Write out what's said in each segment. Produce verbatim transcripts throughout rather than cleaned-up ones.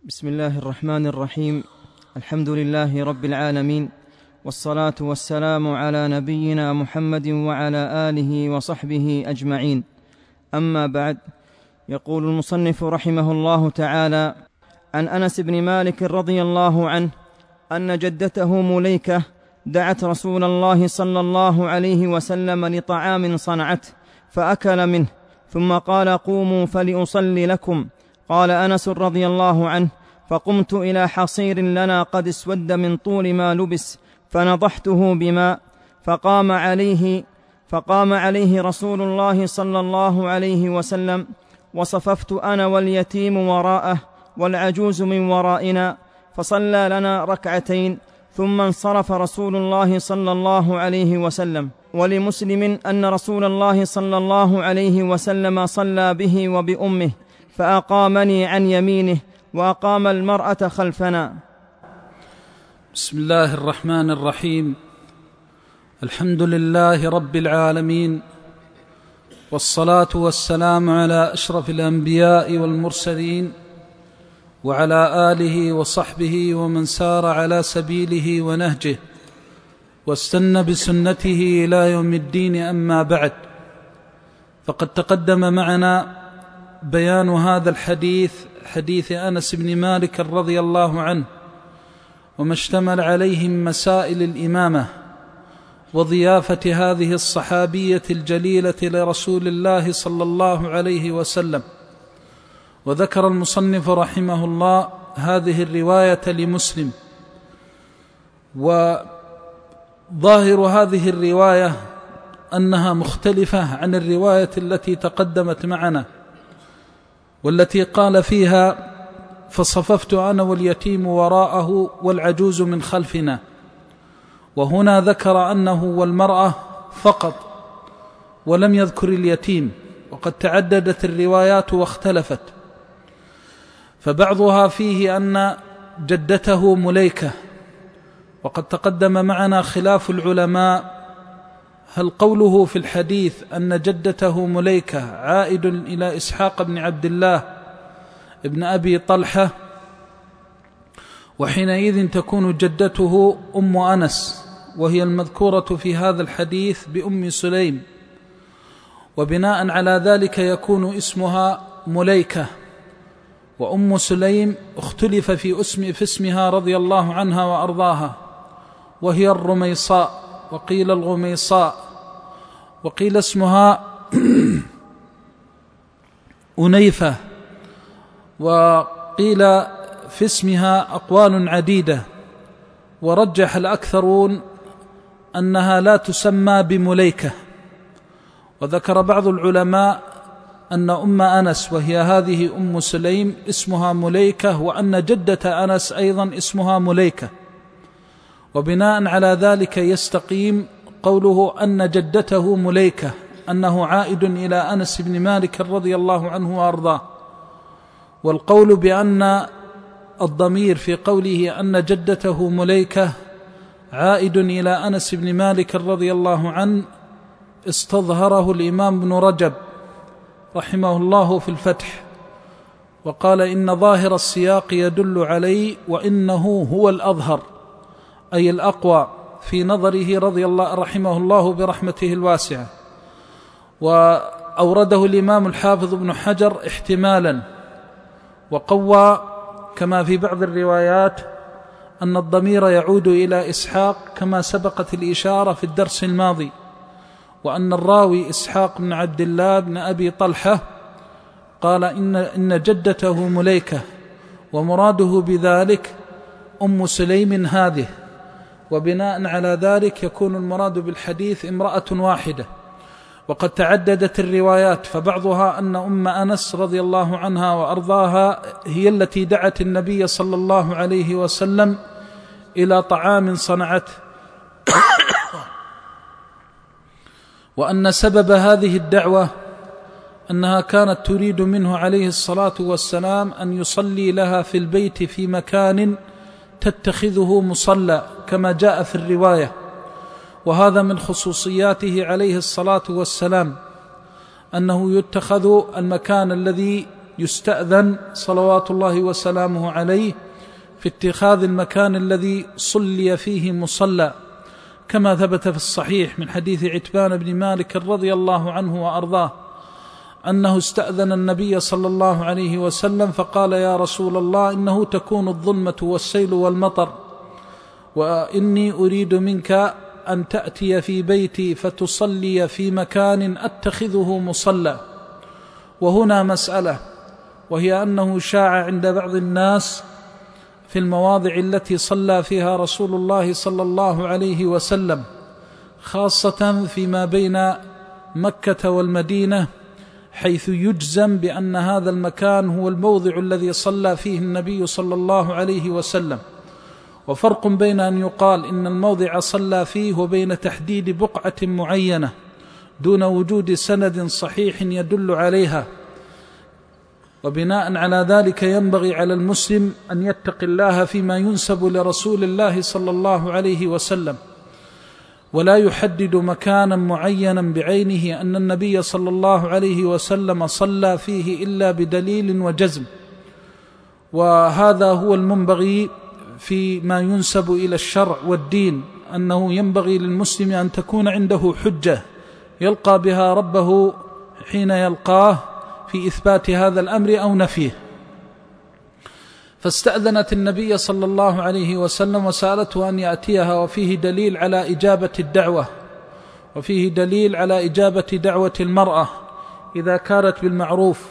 بسم الله الرحمن الرحيم. الحمد لله رب العالمين، والصلاة والسلام على نبينا محمد وعلى آله وصحبه أجمعين. أما بعد، يقول المصنف رحمه الله تعالى: عن أنس بن مالك رضي الله عنه أن جدته مليكة دعت رسول الله صلى الله عليه وسلم لطعام صنعته فأكل منه، ثم قال: قوموا فلأصلي لكم. قال أنس رضي الله عنه: فقمت إلى حصير لنا قد اسود من طول ما لبس فنضحته بماء، فقام عليه فقام عليه رسول الله صلى الله عليه وسلم، وصففت أنا واليتيم وراءه والعجوز من ورائنا، فصلى لنا ركعتين، ثم انصرف رسول الله صلى الله عليه وسلم. ولمسلم أن رسول الله صلى الله عليه وسلم صلى به وبأمه، فأقامني عن يمينه وأقام المرأة خلفنا. بسم الله الرحمن الرحيم. الحمد لله رب العالمين، والصلاة والسلام على أشرف الأنبياء والمرسلين، وعلى آله وصحبه ومن سار على سبيله ونهجه واستنى بسنته إلى يوم الدين. أما بعد، فقد تقدم معنا بيان هذا الحديث، حديث أنس بن مالك رضي الله عنه، وما اشتمل عليه من مسائل الإمامة وضيافة هذه الصحابية الجليلة لرسول الله صلى الله عليه وسلم. وذكر المصنف رحمه الله هذه الرواية لمسلم، وظاهر هذه الرواية أنها مختلفة عن الرواية التي تقدمت معنا، والتي قال فيها: فصففت أنا واليتيم وراءه والعجوز من خلفنا. وهنا ذكر أنه والمرأة فقط، ولم يذكر اليتيم، وقد تعددت الروايات واختلفت، فبعضها فيه أن جدته مليكة، وقد تقدم معنا خلاف العلماء، هل قوله في الحديث أن جدته مليكة عائد إلى إسحاق بن عبد الله ابن أبي طلحة، وحينئذ تكون جدته أم أنس، وهي المذكورة في هذا الحديث بأم سليم، وبناء على ذلك يكون اسمها مليكة. وأم سليم اختلف في, اسم في اسمها رضي الله عنها وأرضاها، وهي الرميصاء، وقيل الغميصاء، وقيل اسمها أنيفة، وقيل في اسمها أقوال عديدة، ورجح الأكثرون أنها لا تسمى بمليكة. وذكر بعض العلماء أن أم أنس وهي هذه أم سليم اسمها مليكة، وأن جدة أنس أيضا اسمها مليكة، وبناء على ذلك يستقيم قوله أن جدته مليكة، أنه عائد إلى أنس بن مالك رضي الله عنه وأرضاه. والقول بأن الضمير في قوله أن جدته مليكة عائد إلى أنس بن مالك رضي الله عنه استظهره الإمام ابن رجب رحمه الله في الفتح، وقال: إن ظاهر السياق يدل عليه، وإنه هو الأظهر، أي الأقوى في نظره رضي الله رحمه الله برحمته الواسعة. وأورده الإمام الحافظ ابن حجر احتمالا، وقوى كما في بعض الروايات أن الضمير يعود إلى إسحاق كما سبقت الإشارة في الدرس الماضي، وأن الراوي إسحاق بن عبد الله بن أبي طلحة قال إن, إن جدته مليكة، ومراده بذلك أم سليم هذه، وبناء على ذلك يكون المراد بالحديث امرأة واحدة. وقد تعددت الروايات، فبعضها أن أم أنس رضي الله عنها وأرضاها هي التي دعت النبي صلى الله عليه وسلم إلى طعام صنعته، وأن سبب هذه الدعوة أنها كانت تريد منه عليه الصلاة والسلام أن يصلي لها في البيت في مكان تتخذه مصلى كما جاء في الرواية. وهذا من خصوصياته عليه الصلاة والسلام، أنه يتخذ المكان الذي يستأذن صلوات الله وسلامه عليه في اتخاذ المكان الذي صلي فيه مصلى، كما ثبت في الصحيح من حديث عتبان بن مالك رضي الله عنه وأرضاه أنه استأذن النبي صلى الله عليه وسلم فقال: يا رسول الله، إنه تكون الظلمة والسيل والمطر، وإني أريد منك أن تأتي في بيتي فتصلي في مكان أتخذه مصلى. وهنا مسألة، وهي أنه شاع عند بعض الناس في المواضع التي صلى فيها رسول الله صلى الله عليه وسلم، خاصة فيما بين مكة والمدينة، حيث يجزم بأن هذا المكان هو الموضع الذي صلى فيه النبي صلى الله عليه وسلم. وفرق بين أن يقال إن الموضع صلى فيه وبين تحديد بقعة معينة دون وجود سند صحيح يدل عليها. وبناء على ذلك ينبغي على المسلم أن يتقي الله فيما ينسب لرسول الله صلى الله عليه وسلم، ولا يحدد مكانا معينا بعينه أن النبي صلى الله عليه وسلم صلى فيه إلا بدليل وجزم. وهذا هو المنبغي فيما ينسب إلى الشرع والدين، أنه ينبغي للمسلم أن تكون عنده حجة يلقى بها ربه حين يلقاه في إثبات هذا الأمر أو نفيه. فاستأذنت النبي صلى الله عليه وسلم وسألته أن يأتيها، وفيه دليل على إجابة الدعوة، وفيه دليل على إجابة دعوة المرأة إذا كانت بالمعروف.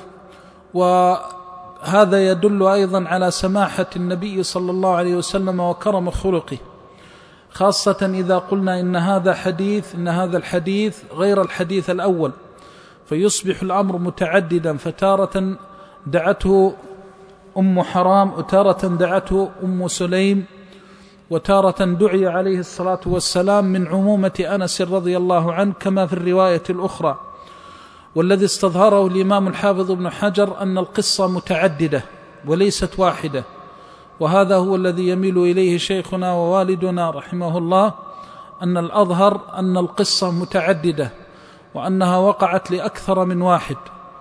وهذا يدل أيضا على سماحة النبي صلى الله عليه وسلم وكرم خلقه، خاصة إذا قلنا إن هذا حديث إن هذا الحديث غير الحديث الأول، فيصبح الأمر متعددا، فتارة دعته أم حرام، وتارة دعته أم سليم، وتارة دعي عليه الصلاة والسلام من عمومة أنس رضي الله عنه كما في الرواية الأخرى. والذي استظهره الإمام الحافظ ابن حجر أن القصة متعددة وليست واحدة، وهذا هو الذي يميل إليه شيخنا ووالدنا رحمه الله، أن الأظهر أن القصة متعددة وأنها وقعت لأكثر من واحد.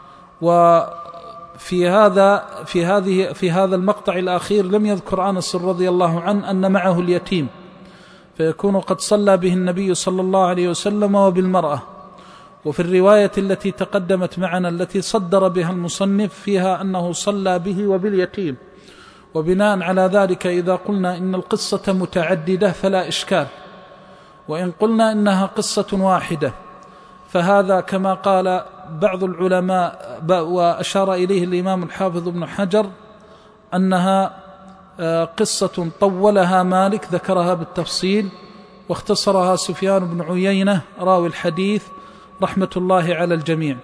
وفي هذا في هذه في هذا المقطع الأخير لم يذكر أنس رضي الله عنه أن معه اليتيم، فيكون قد صلى به النبي صلى الله عليه وسلم وبالمرأة. وفي الرواية التي تقدمت معنا التي صدر بها المصنف فيها أنه صلى به وباليتيم. وبناء على ذلك إذا قلنا إن القصة متعددة فلا إشكال، وإن قلنا إنها قصة واحدة فهذا كما قال بعض العلماء وأشار إليه الإمام الحافظ ابن حجر أنها قصة طولها مالك ذكرها بالتفصيل، واختصرها سفيان بن عيينة راوي الحديث رحمة الله على الجميع.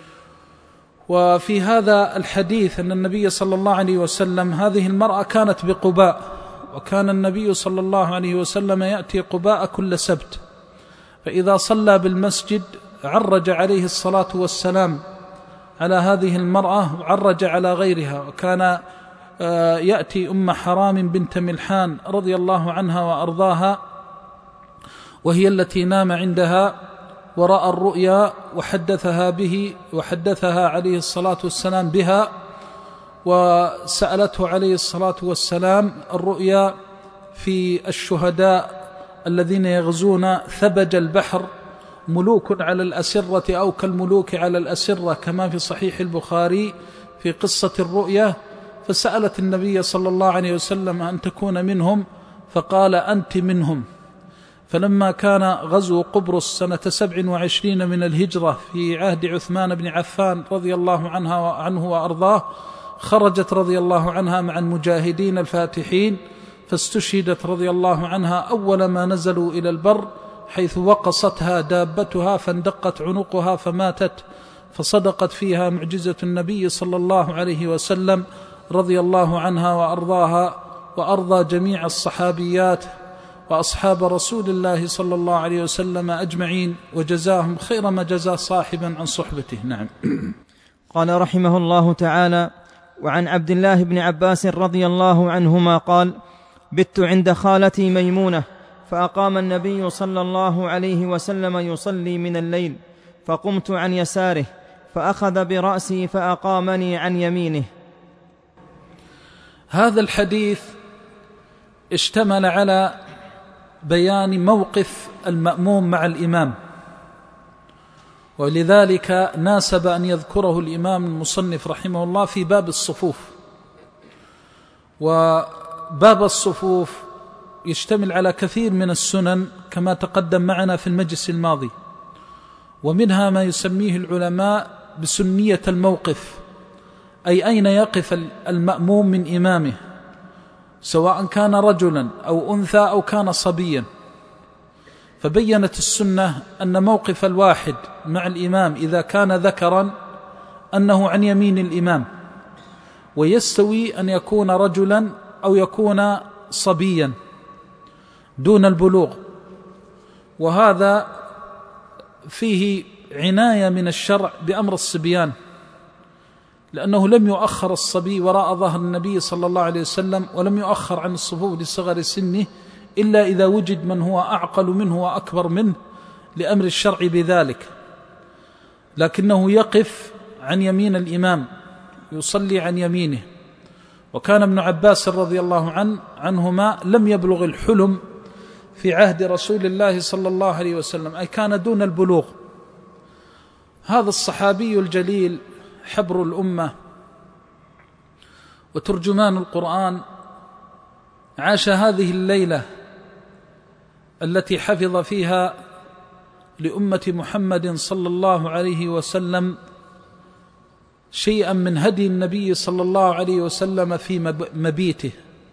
وفي هذا الحديث أن النبي صلى الله عليه وسلم، هذه المرأة كانت بقباء، وكان النبي صلى الله عليه وسلم يأتي قباء كل سبت، فإذا صلى بالمسجد عرج عليه الصلاة والسلام على هذه المرأة وعرج على غيرها. وكان يأتي أم حرام بنت ملحان رضي الله عنها وأرضاها، وهي التي نام عندها ورأى الرؤيا وحدثها به وحدثها عليه الصلاة والسلام بها، وسألته عليه الصلاة والسلام الرؤيا في الشهداء الذين يغزون ثبج البحر، ملوك على الأسرة أو كالملوك على الأسرة، كما في صحيح البخاري في قصة الرؤيا. فسألت النبي صلى الله عليه وسلم أن تكون منهم، فقال أنت منهم. فلما كان غزو قبرص سنة سبع وعشرين من الهجرة في عهد عثمان بن عفان رضي الله عنها وعنه وأرضاه، خرجت رضي الله عنها مع المجاهدين الفاتحين، فاستشهدت رضي الله عنها أول ما نزلوا إلى البر، حيث وقصتها دابتها فاندقت عنقها فماتت، فصدقت فيها معجزة النبي صلى الله عليه وسلم رضي الله عنها وأرضاها، وأرضى جميع الصحابيات وأصحاب رسول الله صلى الله عليه وسلم أجمعين، وجزاهم خير ما جزى صاحبا عن صحبته. نعم. قال رحمه الله تعالى: وعن عبد الله بن عباس رضي الله عنهما قال: بت عند خالتي ميمونة، فأقام النبي صلى الله عليه وسلم يصلي من الليل، فقمت عن يساره، فأخذ برأسي فأقامني عن يمينه. هذا الحديث اشتمل على بيان موقف المأموم مع الإمام، ولذلك ناسب أن يذكره الإمام المصنف رحمه الله في باب الصفوف. وباب الصفوف يشتمل على كثير من السنن كما تقدم معنا في المجلس الماضي، ومنها ما يسميه العلماء بسنية الموقف، أي أين يقف المأموم من إمامه، سواء كان رجلا أو أنثى أو كان صبيا. فبينت السنة أن موقف الواحد مع الإمام إذا كان ذكرا أنه عن يمين الإمام، ويستوي أن يكون رجلا أو يكون صبيا دون البلوغ. وهذا فيه عناية من الشرع بأمر الصبيان، لأنه لم يؤخر الصبي وراء ظهر النبي صلى الله عليه وسلم، ولم يؤخر عن الصفوف لصغر سنه إلا إذا وجد من هو أعقل منه وأكبر منه لأمر الشرع بذلك، لكنه يقف عن يمين الإمام يصلي عن يمينه. وكان ابن عباس رضي الله عنه عنهما لم يبلغ الحلم في عهد رسول الله صلى الله عليه وسلم، أي كان دون البلوغ. هذا الصحابي الجليل حبر الأمة وترجمان القرآن عاش هذه الليلة التي حفظ فيها لأمة محمد صلى الله عليه وسلم شيئا من هدي النبي صلى الله عليه وسلم في مبيته،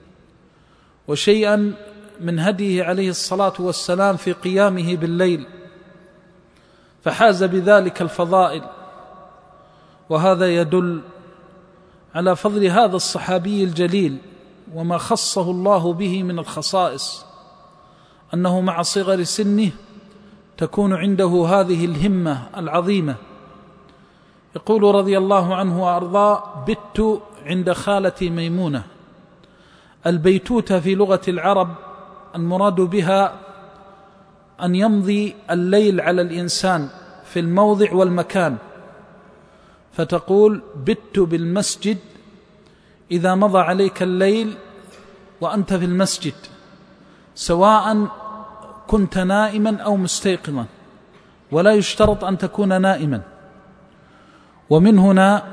وشيئا من هديه عليه الصلاة والسلام في قيامه بالليل، فحاز بذلك الفضائل. وهذا يدل على فضل هذا الصحابي الجليل وما خصه الله به من الخصائص، أنه مع صغر سنه تكون عنده هذه الهمة العظيمة. يقول رضي الله عنه وأرضاه: بت عند خالتي ميمونة. البيتوتة في لغة العرب المراد بها أن يمضي الليل على الإنسان في الموضع والمكان، فتقول: بت بالمسجد إذا مضى عليك الليل وأنت في المسجد، سواء كنت نائما أو مستيقظا، ولا يشترط أن تكون نائما. ومن هنا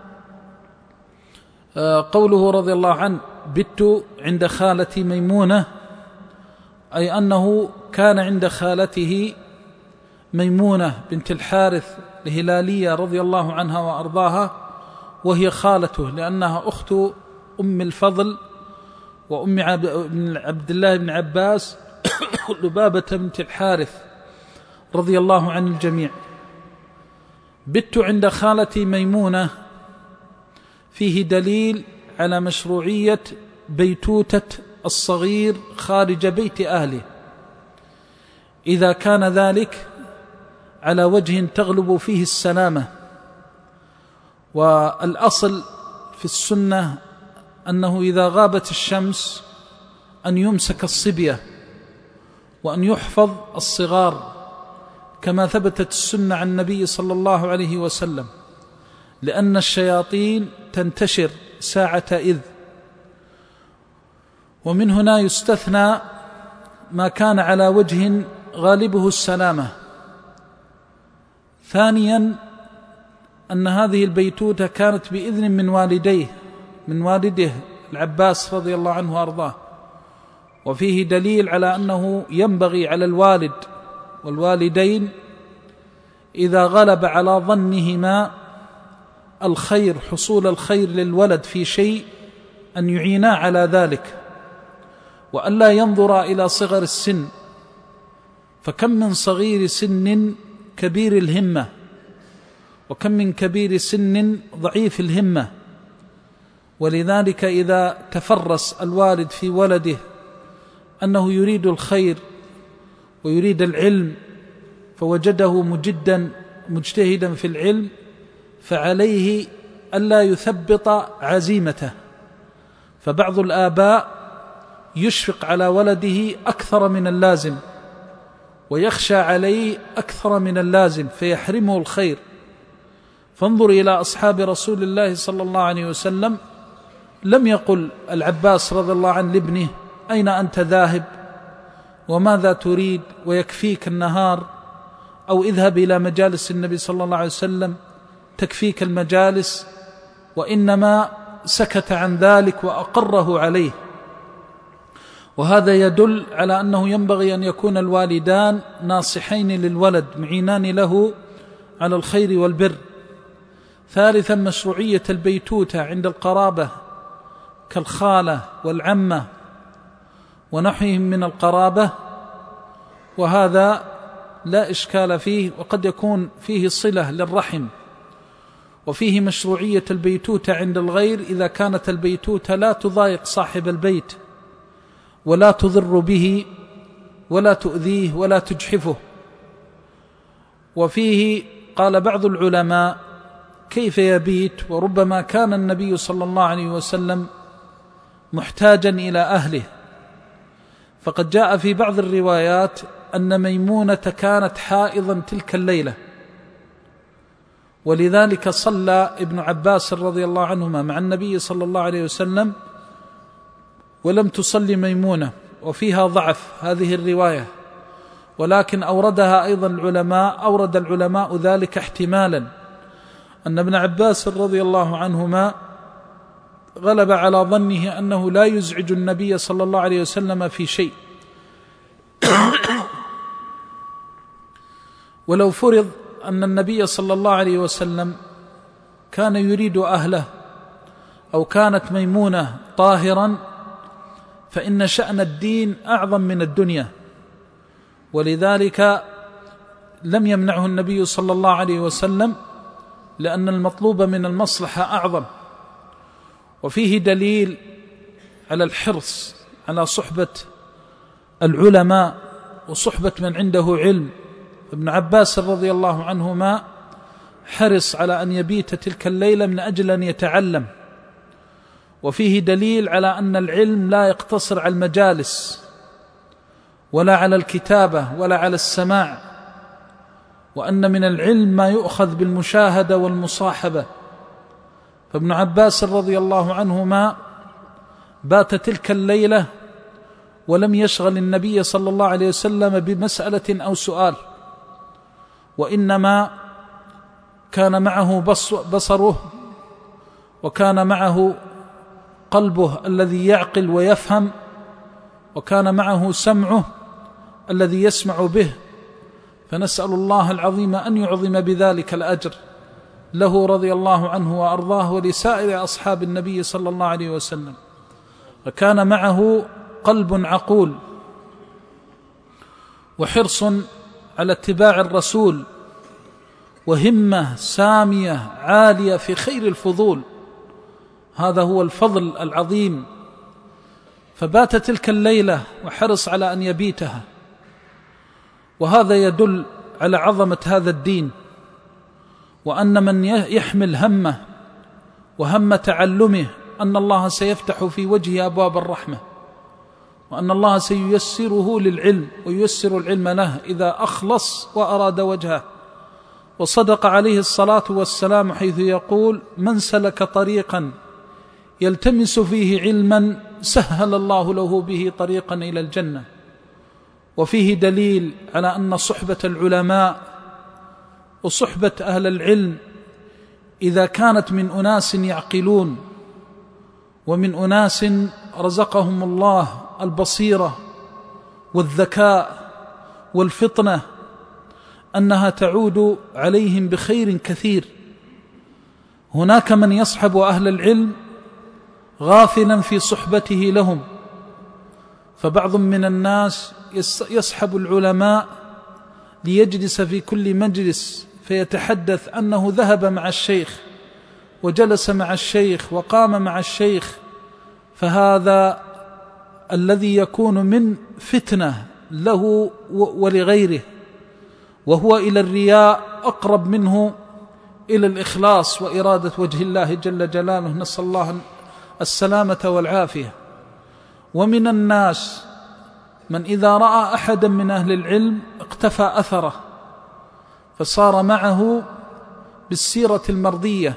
قوله رضي الله عنه: بت عند خالتي ميمونة، أي أنه كان عند خالته ميمونة بنت الحارث الهلالية رضي الله عنها وأرضاها، وهي خالته لأنها أخت أم الفضل وأم عبد الله بن عباس لبابة بنت الحارث رضي الله عن الجميع. بت عند خالتي ميمونة فيه دليل على مشروعية بيتوتة الصغير خارج بيت أهله، إذا كان ذلك على وجه تغلب فيه السلامة. والأصل في السنة أنه إذا غابت الشمس أن يمسك الصبية وأن يحفظ الصغار، كما ثبتت السنة عن النبي صلى الله عليه وسلم، لأن الشياطين تنتشر ساعة إذ. ومن هنا يستثنى ما كان على وجه غالبه السلامة. ثانيا أن هذه البيتوتة كانت بإذن من والديه من والده العباس رضي الله عنه وأرضاه، وفيه دليل على أنه ينبغي على الوالد والوالدين إذا غلب على ظنهما الخير، حصول الخير للولد في شيء، أن يعينا على ذلك، وأن لا ينظر إلى صغر السن، فكم من صغير سن كبير الهمة، وكم من كبير سن ضعيف الهمة. ولذلك إذا تفرس الوالد في ولده أنه يريد الخير ويريد العلم، فوجده مجدا مجتهدا في العلم، فعليه ألا يثبط عزيمته. فبعض الآباء يشفق على ولده أكثر من اللازم، ويخشى عليه أكثر من اللازم، فيحرمه الخير. فانظر إلى أصحاب رسول الله صلى الله عليه وسلم، لم يقل العباس رضي الله عنه لابنه أين أنت ذاهب وماذا تريد ويكفيك النهار، أو اذهب إلى مجالس النبي صلى الله عليه وسلم تكفيك المجالس، وإنما سكت عن ذلك وأقره عليه. وهذا يدل على أنه ينبغي أن يكون الوالدان ناصحين للولد معينان له على الخير والبر. ثالثا مشروعية البيتوتة عند القرابة كالخالة والعمة ونحوهم من القرابة، وهذا لا إشكال فيه، وقد يكون فيه صلة للرحم. وفيه مشروعية البيتوتة عند الغير إذا كانت البيتوتة لا تضايق صاحب البيت ولا تضر به ولا تؤذيه ولا تجحفه. وفيه قال بعض العلماء كيف يبيت، وربما كان النبي صلى الله عليه وسلم محتاجا إلى أهله، فقد جاء في بعض الروايات أن ميمونة كانت حائضا تلك الليلة، ولذلك صلى ابن عباس رضي الله عنهما مع النبي صلى الله عليه وسلم ولم تصلي ميمونة، وفيها ضعف هذه الرواية، ولكن أوردها أيضا العلماء أورد العلماء ذلك احتمالا أن ابن عباس رضي الله عنهما غلب على ظنه أنه لا يزعج النبي صلى الله عليه وسلم في شيء. ولو فرض أن النبي صلى الله عليه وسلم كان يريد أهله أو كانت ميمونة طاهرا، فإن شأن الدين أعظم من الدنيا، ولذلك لم يمنعه النبي صلى الله عليه وسلم، لأن المطلوب من المصلحة أعظم. وفيه دليل على الحرص على صحبة العلماء وصحبة من عنده علم. ابن عباس رضي الله عنهما حرص على أن يبيت تلك الليلة من أجل أن يتعلم. وفيه دليل على أن العلم لا يقتصر على المجالس ولا على الكتابة ولا على السماع، وأن من العلم ما يؤخذ بالمشاهدة والمصاحبة. فابن عباس رضي الله عنهما بات تلك الليلة ولم يشغل النبي صلى الله عليه وسلم بمسألة أو سؤال، وإنما كان معه بصره وكان معه قلبه الذي يعقل ويفهم، وكان معه سمعه الذي يسمع به. فنسأل الله العظيم أن يعظم بذلك الأجر له رضي الله عنه وأرضاه ولسائر أصحاب النبي صلى الله عليه وسلم. وكان معه قلب عقول وحرص على اتباع الرسول وهمة سامية عالية في خير الفضول، هذا هو الفضل العظيم. فبات تلك الليلة وحرص على أن يبيتها، وهذا يدل على عظمة هذا الدين، وأن من يحمل همه وهم تعلمه أن الله سيفتح في وجهه أبواب الرحمة، وأن الله سييسره للعلم وييسر العلم له إذا أخلص وأراد وجهه. وصدق عليه الصلاة والسلام حيث يقول: من سلك طريقا يلتمس فيه علما سهل الله له به طريقا إلى الجنة. وفيه دليل على أن صحبة العلماء وصحبة أهل العلم إذا كانت من أناس يعقلون ومن أناس رزقهم الله البصيرة والذكاء والفطنة، أنها تعود عليهم بخير كثير. هناك من يصحب أهل العلم غافلا في صحبته لهم، فبعض من الناس يصحب العلماء ليجلس في كل مجلس فيتحدث أنه ذهب مع الشيخ وجلس مع الشيخ وقام مع الشيخ، فهذا الذي يكون من فتنة له ولغيره، وهو إلى الرياء أقرب منه إلى الإخلاص وإرادة وجه الله جل جلاله، نسأل الله السلامة والعافية. ومن الناس من إذا رأى أحدا من أهل العلم اقتفى أثره، فصار معه بالسيرة المرضية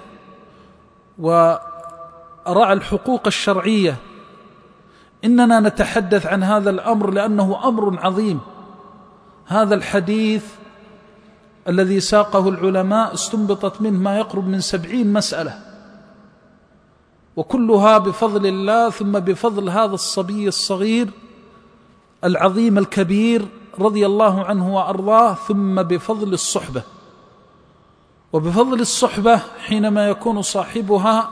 ورعى الحقوق الشرعية، إننا نتحدث عن هذا الأمر لأنه أمر عظيم. هذا الحديث الذي ساقه العلماء استنبطت منه ما يقرب من سبعين مسألة، وكلها بفضل الله، ثم بفضل هذا الصبي الصغير العظيم الكبير رضي الله عنه وأرضاه، ثم بفضل الصحبة. وبفضل الصحبة حينما يكون صاحبها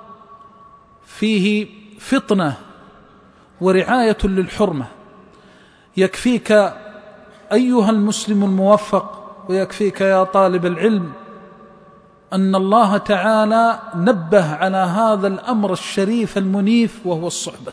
فيه فطنة ورعاية للحرمة. يكفيك أيها المسلم الموفق، ويكفيك يا طالب العلم، أن الله تعالى نبه على هذا الأمر الشريف المنيف وهو الصحبة،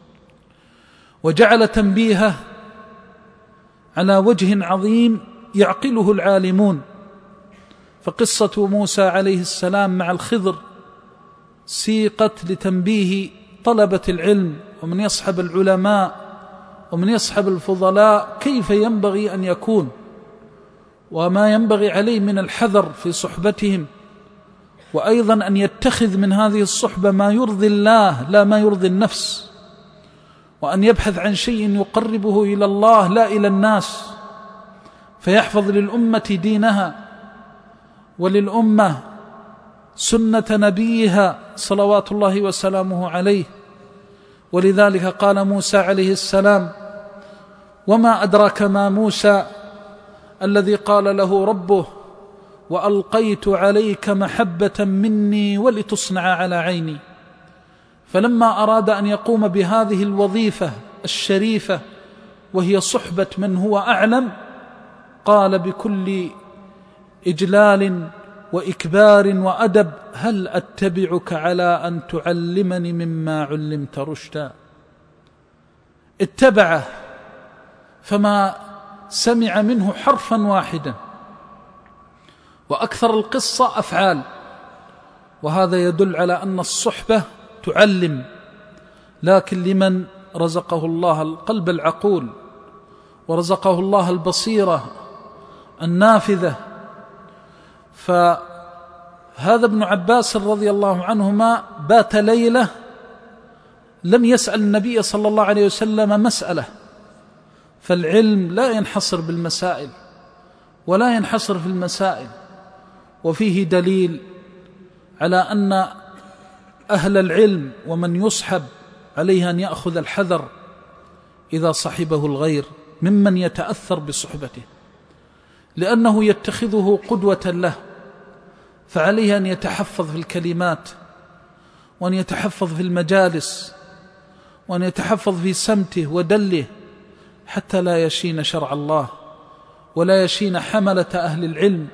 وجعل تنبيهه على وجه عظيم يعقله العالمون. فقصة موسى عليه السلام مع الخضر سيقت لتنبيه طلبة العلم ومن يصحب العلماء ومن يصحب الفضلاء كيف ينبغي أن يكون، وما ينبغي عليه من الحذر في صحبتهم، وأيضا أن يتخذ من هذه الصحبة ما يرضي الله لا ما يرضي النفس، وأن يبحث عن شيء يقربه إلى الله لا إلى الناس، فيحفظ للأمة دينها وللأمة سنة نبيها صلوات الله وسلامه عليه. ولذلك قال موسى عليه السلام: وما أدراك ما موسى الذي قال له ربه: وألقيت عليك محبة مني ولتصنع على عيني. فلما أراد أن يقوم بهذه الوظيفة الشريفة وهي صحبة من هو أعلم، قال بكل إجلال وإكبار وأدب: هل أتبعك على أن تعلمني مما علمت رشدا؟ اتبعه فما سمع منه حرفا واحدا، وأكثر القصة أفعال، وهذا يدل على أن الصحبة تعلم، لكن لمن رزقه الله القلب العقول ورزقه الله البصيرة النافذة. فهذا ابن عباس رضي الله عنهما بات ليلة لم يسأل النبي صلى الله عليه وسلم مسألة، فالعلم لا ينحصر بالمسائل ولا ينحصر في المسائل. وفيه دليل على أن أهل العلم ومن يصحب عليه أن يأخذ الحذر إذا صحبه الغير ممن يتأثر بصحبته، لأنه يتخذه قدوة له، فعليه أن يتحفظ في الكلمات، وأن يتحفظ في المجالس، وأن يتحفظ في سمته ودله، حتى لا يشين شرع الله ولا يشين حملة أهل العلم.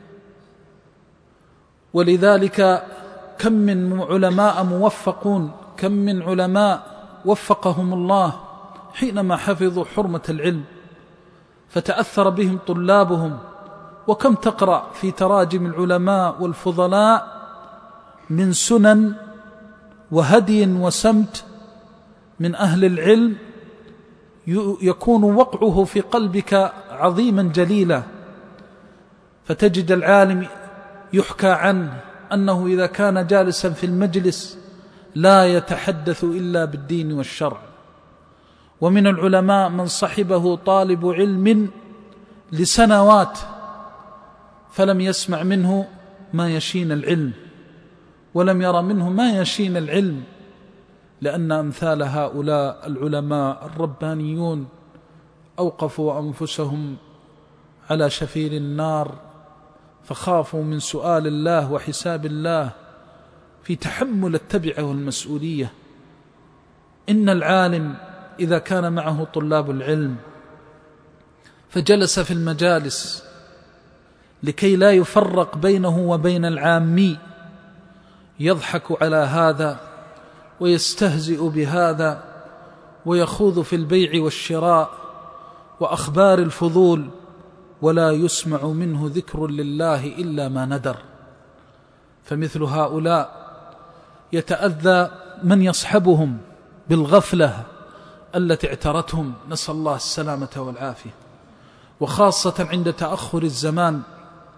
ولذلك كم من علماء موفقون، كم من علماء وفقهم الله حينما حفظوا حرمة العلم فتأثر بهم طلابهم. وكم تقرأ في تراجم العلماء والفضلاء من سنن وهدي وسمت من أهل العلم يكون وقعه في قلبك عظيما جليلا. فتجد العالم يحكى عنه أنه إذا كان جالسا في المجلس لا يتحدث إلا بالدين والشرع. ومن العلماء من صحبه طالب علم لسنوات فلم يسمع منه ما يشين العلم، ولم يرى منه ما يشين العلم، لأن أمثال هؤلاء العلماء الربانيون أوقفوا أنفسهم على شفير النار، فخافوا من سؤال الله وحساب الله في تحمل التبعة والمسؤولية. إن العالم إذا كان معه طلاب العلم فجلس في المجالس لكي لا يفرق بينه وبين العامي، يضحك على هذا ويستهزئ بهذا ويخوض في البيع والشراء وأخبار الفضول، ولا يسمع منه ذكر لله إلا ما ندر. فمثل هؤلاء يتأذى من يصحبهم بالغفلة التي اعترتهم، نسأل الله السلامة والعافية، وخاصة عند تأخر الزمان،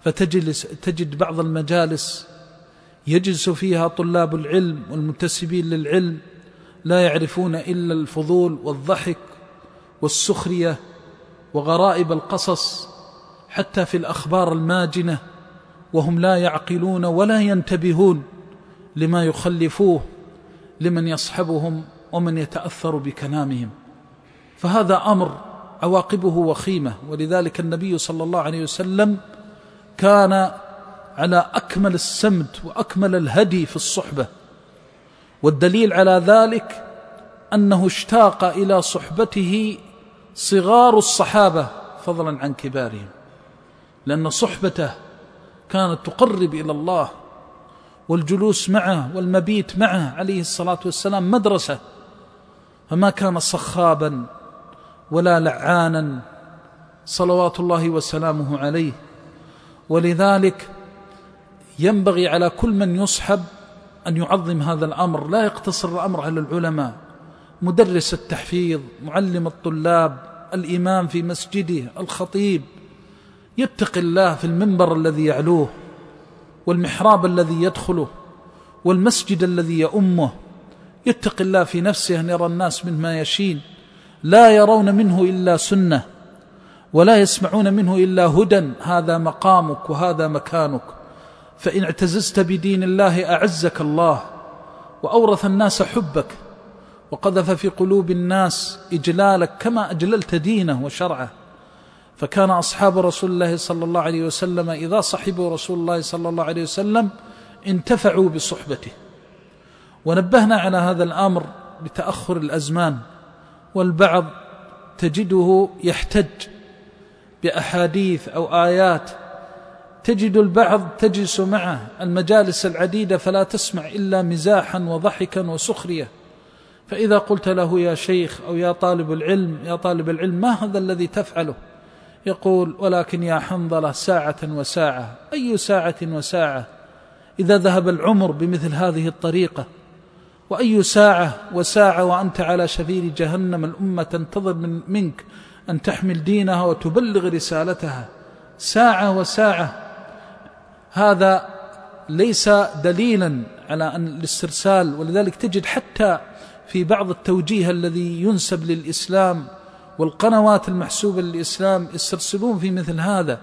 فتجد بعض المجالس يجلس فيها طلاب العلم والمنتسبين للعلم لا يعرفون إلا الفضول والضحك والسخرية وغرائب القصص حتى في الأخبار الماجنة، وهم لا يعقلون ولا ينتبهون لما يخلفوه لمن يصحبهم ومن يتأثر بكلامهم. فهذا أمر عواقبه وخيمة، ولذلك النبي صلى الله عليه وسلم كان على أكمل السمت وأكمل الهدي في الصحبة، والدليل على ذلك أنه اشتاق إلى صحبته صغار الصحابة فضلا عن كبارهم، لأن صحبته كانت تقرب إلى الله، والجلوس معه والمبيت معه عليه الصلاة والسلام مدرسة، فما كان صخابا ولا لعانا صلوات الله وسلامه عليه. ولذلك ينبغي على كل من يصحب أن يعظم هذا الأمر، لا يقتصر الأمر على العلماء، مدرس التحفيظ، معلم الطلاب، الإمام في مسجده، الخطيب، يتقي الله في المنبر الذي يعلوه والمحراب الذي يدخله والمسجد الذي يؤمه، يتقي الله في نفسه أن يرى الناس منه ما يشين، لا يرون منه إلا سنة ولا يسمعون منه إلا هدى. هذا مقامك وهذا مكانك، فإن اعتززت بدين الله أعزك الله وأورث الناس حبك وقذف في قلوب الناس إجلالك كما أجللت دينه وشرعه. فكان أصحاب رسول الله صلى الله عليه وسلم إذا صحبوا رسول الله صلى الله عليه وسلم انتفعوا بصحبته. ونبهنا على هذا الأمر بتأخر الأزمان، والبعض تجده يحتج بأحاديث أو آيات، تجد البعض تجلس معه المجالس العديدة فلا تسمع إلا مزاحا وضحكا وسخرية، فإذا قلت له يا شيخ أو يا طالب العلم يا طالب العلم ما هذا الذي تفعله؟ يقول ولكن يا حنظلة ساعة وساعة. أي ساعة وساعة إذا ذهب العمر بمثل هذه الطريقة؟ وأي ساعة وساعة وأنت على شفير جهنم، الأمة تنتظر من منك أن تحمل دينها وتبلغ رسالتها. ساعة وساعة، هذا ليس دليلا على أن الاسترسال. ولذلك تجد حتى في بعض التوجيه الذي ينسب للإسلام والقنوات المحسوبة للإسلام يسترسلون في مثل هذا.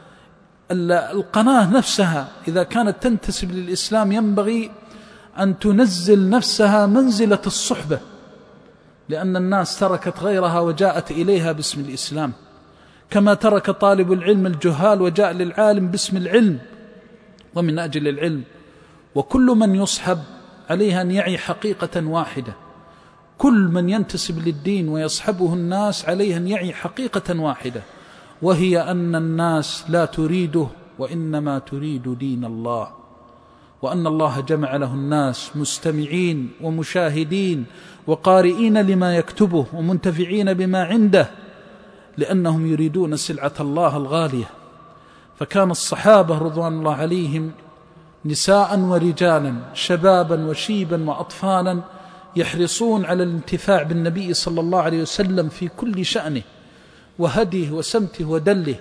القناة نفسها إذا كانت تنتسب للإسلام ينبغي أن تنزل نفسها منزلة الصحبة، لأن الناس تركت غيرها وجاءت إليها باسم الإسلام، كما ترك طالب العلم الجهال وجاء للعالم باسم العلم ومن أجل العلم. وكل من يصحب عليه أن يعي حقيقة واحدة، كل من ينتسب للدين ويصحبه الناس عليه أن يعي حقيقة واحدة، وهي أن الناس لا تريده وإنما تريد دين الله، وأن الله جمع له الناس مستمعين ومشاهدين وقارئين لما يكتبه ومنتفعين بما عنده، لأنهم يريدون سلعة الله الغالية. فكان الصحابة رضوان الله عليهم نساء ورجالا، شبابا وشيبا وأطفالا، يحرصون على الانتفاع بالنبي صلى الله عليه وسلم في كل شأنه وهديه وسمته ودله.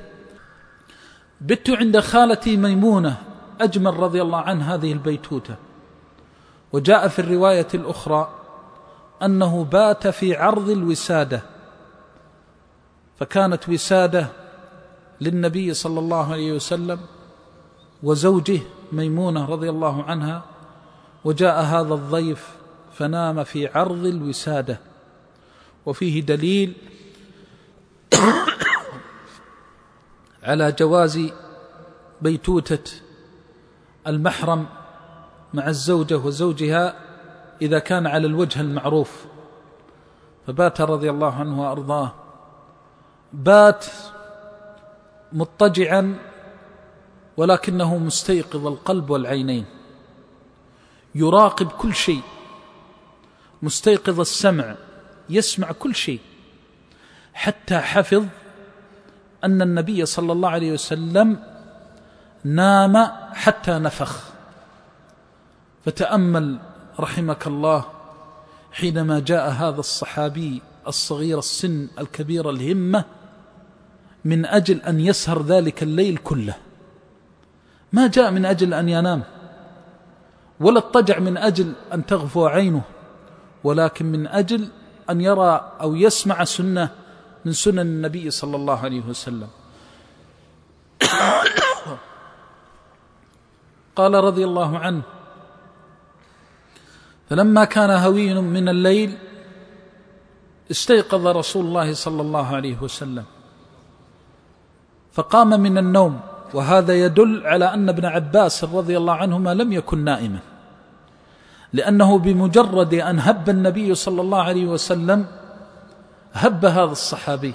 بت عند خالتي ميمونة أجمل رضي الله عنه هذه البيتوتة، وجاء في الرواية الأخرى أنه بات في عرض الوسادة، فكانت وسادة للنبي صلى الله عليه وسلم وزوجه ميمونة رضي الله عنها، وجاء هذا الضيف فنام في عرض الوسادة. وفيه دليل على جواز بيتوتة المحرم مع الزوجة وزوجها إذا كان على الوجه المعروف. فبات رضي الله عنه وأرضاه، بات مضطجعا ولكنه مستيقظ القلب والعينين، يراقب كل شيء، مستيقظ السمع، يسمع كل شيء، حتى حفظ أن النبي صلى الله عليه وسلم نام حتى نفخ. فتأمل رحمك الله حينما جاء هذا الصحابي الصغير السن الكبير الهمة من أجل أن يسهر ذلك الليل كله، ما جاء من أجل أن ينام، ولا اضطجع من أجل أن تغفو عينه، ولكن من أجل أن يرى أو يسمع سنة من سنن النبي صلى الله عليه وسلم. قال رضي الله عنه: فلما كان هوي من الليل استيقظ رسول الله صلى الله عليه وسلم فقام من النوم، وهذا يدل على أن ابن عباس رضي الله عنهما لم يكن نائما، لأنه بمجرد أن هب النبي صلى الله عليه وسلم هب هذا الصحابي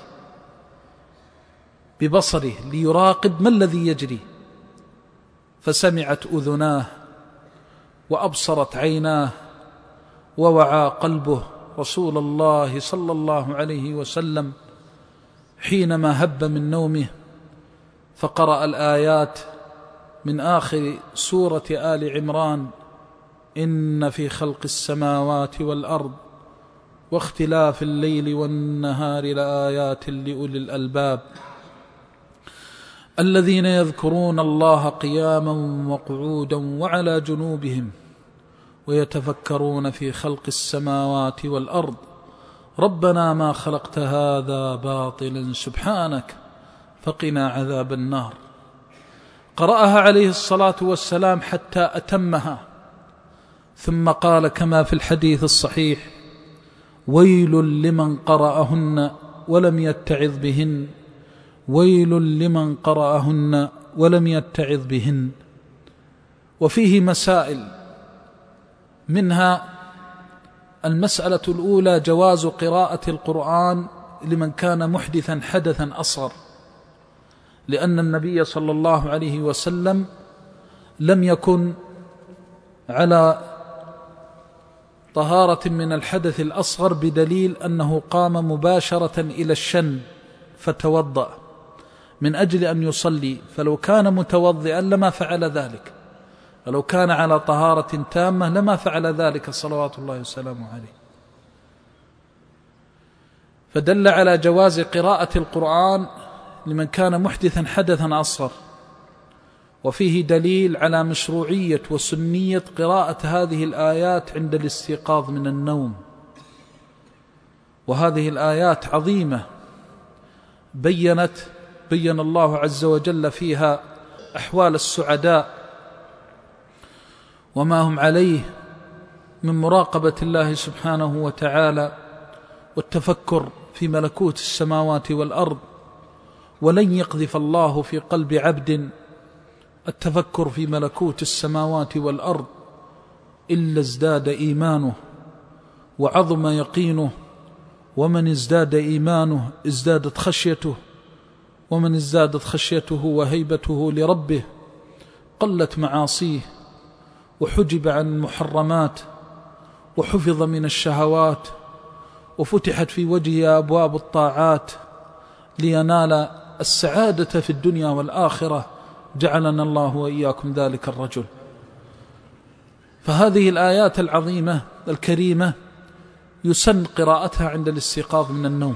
ببصره ليراقب ما الذي يجري، فسمعت أذناه وأبصرت عيناه ووعى قلبه رسول الله صلى الله عليه وسلم حينما هب من نومه، فقرأ الآيات من آخر سورة آل عمران: إن في خلق السماوات والأرض واختلاف الليل والنهار لآيات لأولي الألباب الذين يذكرون الله قياما وقعودا وعلى جنوبهم ويتفكرون في خلق السماوات والأرض ربنا ما خلقت هذا باطلا سبحانك فقنا عذاب النار. قرأها عليه الصلاة والسلام حتى أتمها، ثم قال كما في الحديث الصحيح: ويل لمن قرأهن ولم يتعظ بهن، ويل لمن قرأهن ولم يتعظ بهن. وفيه مسائل، منها المسألة الأولى جواز قراءة القرآن لمن كان محدثا حدثا أصغر، لأن النبي صلى الله عليه وسلم لم يكن على طهارة من الحدث الأصغر، بدليل أنه قام مباشرة إلى الشن فتوضأ من أجل أن يصلي، فلو كان متوضئا لما فعل ذلك، ولو كان على طهارة تامة لما فعل ذلك صلوات الله وسلامه عليه. فدل على جواز قراءة القرآن لمن كان محدثا حدثا أصغر، وفيه دليل على مشروعية وسنية قراءة هذه الآيات عند الاستيقاظ من النوم. وهذه الآيات عظيمة بينت بين الله عز وجل فيها أحوال السعداء وما هم عليه من مراقبة الله سبحانه وتعالى والتفكر في ملكوت السماوات والأرض. ولن يقذف الله في قلب عبد التفكر في ملكوت السماوات والأرض إلا ازداد إيمانه وعظم يقينه، ومن ازداد إيمانه ازدادت خشيته، ومن ازدادت خشيته وهيبته لربه قلت معاصيه وحجب عن المحرمات وحفظ من الشهوات، وفتحت في وجهه أبواب الطاعات لينال السعادة في الدنيا والآخرة. جعلنا الله وإياكم ذلك الرجل. فهذه الآيات العظيمة الكريمة يسن قراءتها عند الاستيقاظ من النوم.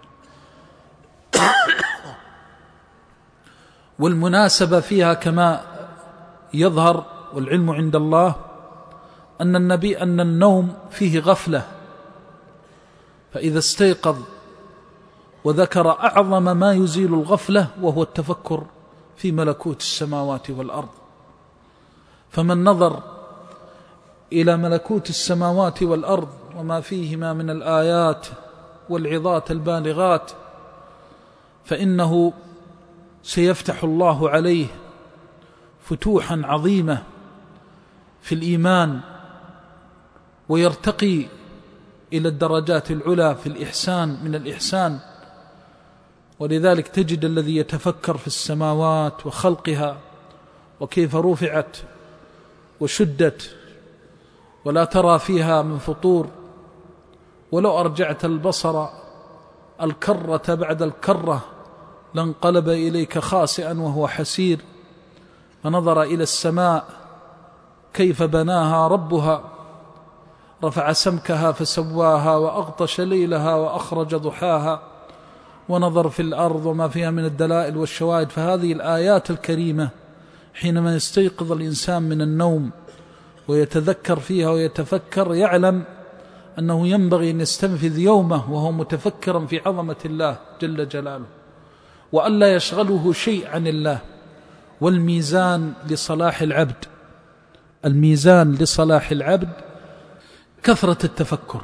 والمناسبة فيها كما يظهر والعلم عند الله أن النبي أن النوم فيه غفلة، فإذا استيقظ وذكر أعظم ما يزيل الغفلة وهو التفكر في ملكوت السماوات والأرض، فمن نظر إلى ملكوت السماوات والأرض وما فيهما من الآيات والعظات البالغات فإنه سيفتح الله عليه فتوحا عظيمة في الإيمان، ويرتقي إلى الدرجات العلى في الإحسان من الإحسان. ولذلك تجد الذي يتفكر في السماوات وخلقها وكيف رفعت وشدت ولا ترى فيها من فطور، ولو أرجعت البصر الكرة بعد الكرة لانقلب إليك خاسئا وهو حسير، فنظر إلى السماء كيف بناها ربها، رفع سمكها فسواها وأغطش ليلها وأخرج ضحاها، ونظر في الأرض وما فيها من الدلائل والشواهد. فهذه الآيات الكريمة حينما يستيقظ الإنسان من النوم ويتذكر فيها ويتفكر يعلم أنه ينبغي أن يستنفذ يومه وهو متفكرا في عظمة الله جل جلاله، وألا يشغله شيء عن الله. والميزان لصلاح العبد، الميزان لصلاح العبد كثرة التفكر.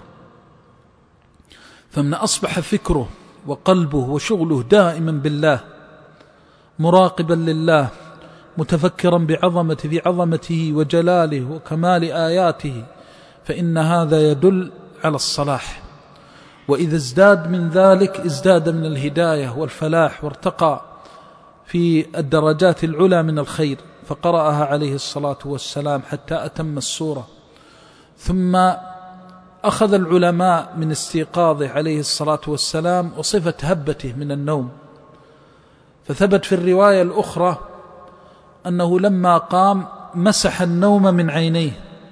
فمن أصبح فكره وقلبه وشغله دائما بالله، مراقبا لله، متفكرا بعظمته بعظمته وجلاله وكمال آياته، فإن هذا يدل على الصلاح. وإذا ازداد من ذلك ازداد من الهداية والفلاح، وارتقى في الدرجات العلى من الخير. فقرأها عليه الصلاة والسلام حتى أتم السورة. ثم أخذ العلماء من استيقاظه عليه الصلاة والسلام وصفة هبته من النوم، فثبت في الرواية الأخرى أنه لما قام مسح النوم من عينيه.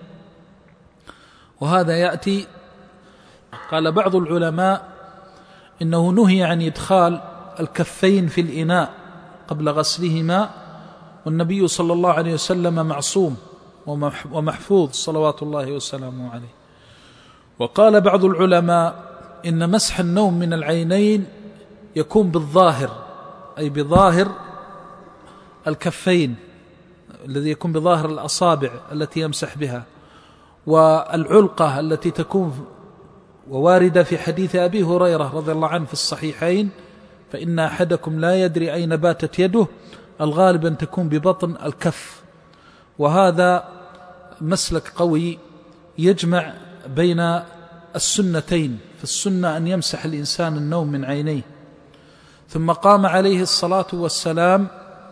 وهذا يأتي، قال بعض العلماء إنه نهي عن إدخال الكفين في الإناء قبل غسلهما، والنبي صلى الله عليه وسلم معصوم ومحفوظ صلوات الله وسلامه عليه. وقال بعض العلماء إن مسح النوم من العينين يكون بالظاهر، أي بظاهر الكفين الذي يكون بظاهر الأصابع التي يمسح بها، والعلقة التي تكون وواردة في حديث أبي هريرة رضي الله عنه في الصحيحين: فإن أحدكم لا يدري أين باتت يده، الغالب أن تكون ببطن الكف. وهذا مسلك قوي يجمع بين السنتين، في السنة أن يمسح الإنسان النوم من عينيه. ثم قام عليه الصلاة والسلام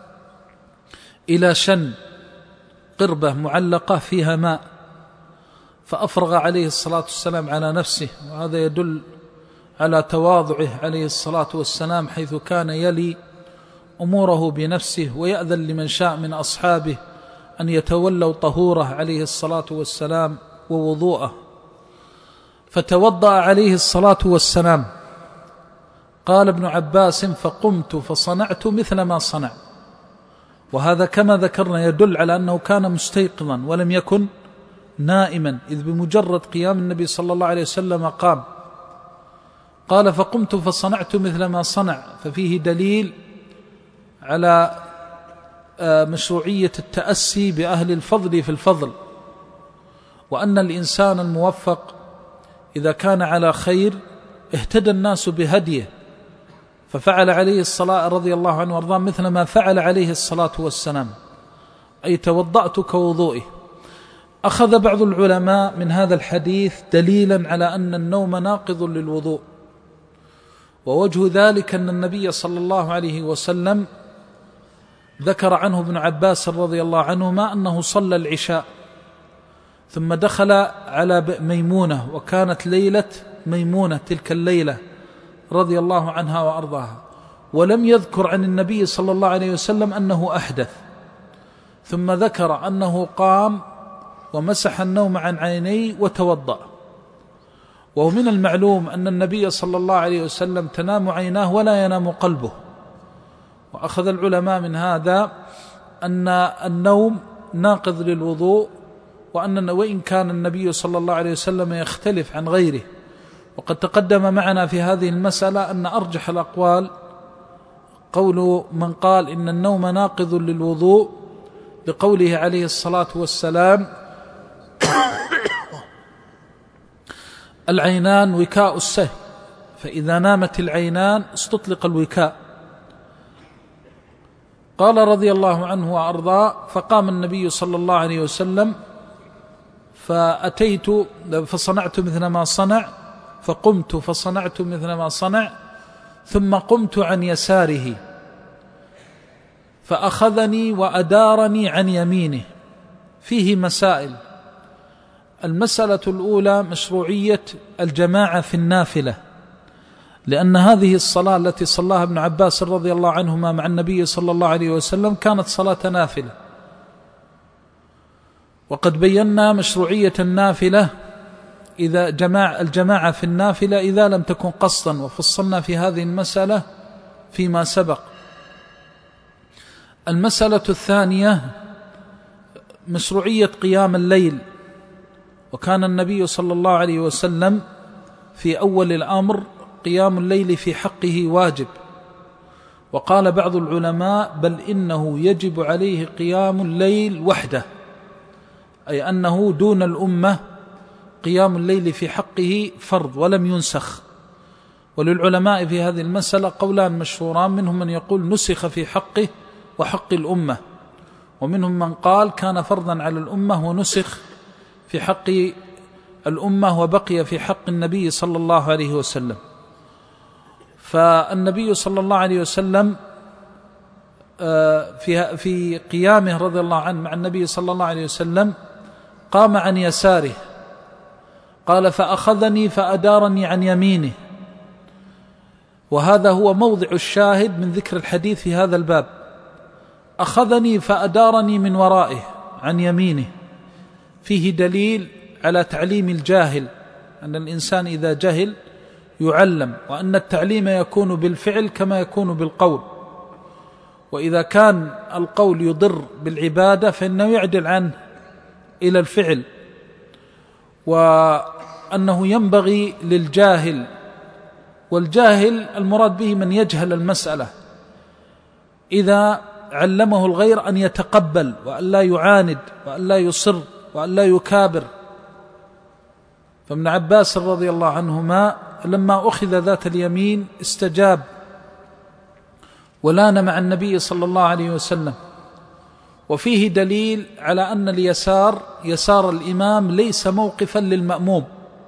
إلى شن قربة معلقة فيها ماء، فأفرغ عليه الصلاة والسلام على نفسه. وهذا يدل على تواضعه عليه الصلاة والسلام، حيث كان يلي أموره بنفسه ويأذن لمن شاء من أصحابه أن يتولوا طهوره عليه الصلاة والسلام ووضوءه. فتوضأ عليه الصلاة والسلام. قال ابن عباس: فقمت فصنعت مثل ما صنع. وهذا كما ذكرنا يدل على أنه كان مستيقظا ولم يكن نائما، إذ بمجرد قيام النبي صلى الله عليه وسلم قام. قال: فقمت فصنعت مثل ما صنع، ففيه دليل على مشروعية التأسي بأهل الفضل في الفضل، وأن الإنسان الموفق إذا كان على خير اهتدى الناس بهديه، ففعل عليه الصلاة رضي الله عنه وارضاه مثل ما فعل عليه الصلاة والسلام، أي توضأت كوضوئه. أخذ بعض العلماء من هذا الحديث دليلا على أن النوم ناقض للوضوء، ووجه ذلك أن النبي صلى الله عليه وسلم ذكر عنه ابن عباس رضي الله عنهما أنه صلى العشاء ثم دخل على ميمونة، وكانت ليلة ميمونة تلك الليلة رضي الله عنها وأرضاها، ولم يذكر عن النبي صلى الله عليه وسلم أنه أحدث. ثم ذكر أنه قام ومسح النوم عن عينيه وتوضأ. ومن المعلوم أن النبي صلى الله عليه وسلم تنام عيناه ولا ينام قلبه. وأخذ العلماء من هذا أن النوم ناقض للوضوء، وأن وإن كان النبي صلى الله عليه وسلم يختلف عن غيره. وقد تقدم معنا في هذه المسألة أن أرجح الأقوال قول من قال إن النوم ناقض للوضوء، لقوله عليه الصلاة والسلام: العينان وكاء السهم، فإذا نامت العينان استطلق الوكاء. قال رضي الله عنه وأرضاه: فقام النبي صلى الله عليه وسلم فأتيت فصنعت مثل ما صنع، فقمت فصنعت مثل ما صنع، ثم قمت عن يساره فأخذني وأدارني عن يمينه. فيه مسائل. المسألة الأولى مشروعية الجماعة في النافلة، لأن هذه الصلاة التي صلاها ابن عباس رضي الله عنهما مع النبي صلى الله عليه وسلم كانت صلاة نافلة. وقد بينا مشروعية النافلة إذا جماع الجماعة في النافلة إذا لم تكن قصدا، وفصلنا في هذه المسألة فيما سبق. المسألة الثانية مشروعية قيام الليل. وكان النبي صلى الله عليه وسلم في أول الأمر قيام الليل في حقه واجب، وقال بعض العلماء بل إنه يجب عليه قيام الليل وحده، أي أنه دون الأمة قيام الليل في حقه فرض ولم ينسخ. وللعلماء في هذه المسألة قولان مشهوران، منهم من يقول نسخ في حقه وحق الأمة، ومنهم من قال كان فرضا على الأمة ونسخ في حق الأمة وبقي في حق النبي صلى الله عليه وسلم. فالنبي صلى الله عليه وسلم في في قيامه رضي الله عنه مع النبي صلى الله عليه وسلم قام عن يساره، قال فأخذني فأدارني عن يمينه، وهذا هو موضع الشاهد من ذكر الحديث في هذا الباب. أخذني فأدارني من ورائه عن يمينه، فيه دليل على تعليم الجاهل، أن الإنسان إذا جهل يعلم، وأن التعليم يكون بالفعل كما يكون بالقول، وإذا كان القول يضر بالعبادة فإنه يعدل عنه إلى الفعل، وأنه ينبغي للجاهل، والجاهل المراد به من يجهل المسألة، إذا علمه الغير أن يتقبل وأن لا يعاند وأن لا يصر وأن لا يكابر. فابن عباس رضي الله عنهما لما أخذ ذات اليمين استجاب ولان مع النبي صلى الله عليه وسلم. وفيه دليل على أن اليسار يسار الإمام ليس موقفا للمأموم.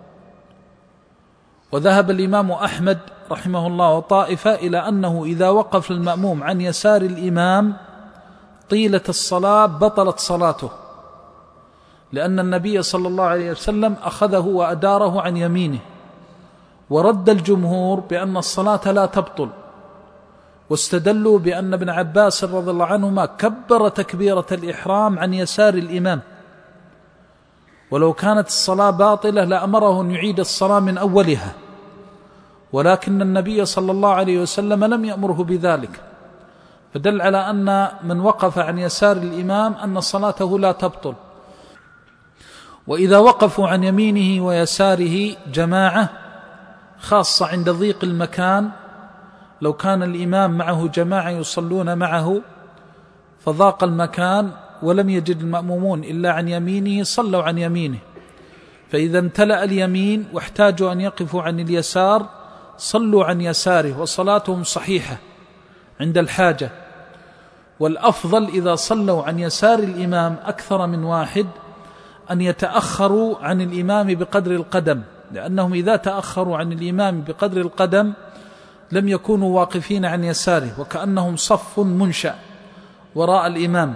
وذهب الإمام أحمد رحمه الله وطائفة إلى أنه إذا وقف المأموم عن يسار الإمام طيلة الصلاة بطلت صلاته، لأن النبي صلى الله عليه وسلم أخذه وأداره عن يمينه. ورد الجمهور بأن الصلاة لا تبطل، واستدلوا بأن ابن عباس رضي الله عنهما كبر تكبيرة الإحرام عن يسار الإمام، ولو كانت الصلاة باطلة لأمره أن يعيد الصلاة من أولها، ولكن النبي صلى الله عليه وسلم لم يأمره بذلك، فدل على أن من وقف عن يسار الإمام أن صلاته لا تبطل. وإذا وقفوا عن يمينه ويساره جماعة، خاصة عند ضيق المكان، لو كان الإمام معه جماعة يصلون معه فضاق المكان ولم يجد المأمومون إلا عن يمينه صلوا عن يمينه، فإذا امتلأ اليمين واحتاجوا أن يقفوا عن اليسار صلوا عن يساره وصلاتهم صحيحة عند الحاجة. والأفضل إذا صلوا عن يسار الإمام أكثر من واحد أن يتأخروا عن الإمام بقدر القدم، لأنهم إذا تأخروا عن الإمام بقدر القدم لم يكونوا واقفين عن يساره، وكأنهم صف منشأ وراء الإمام.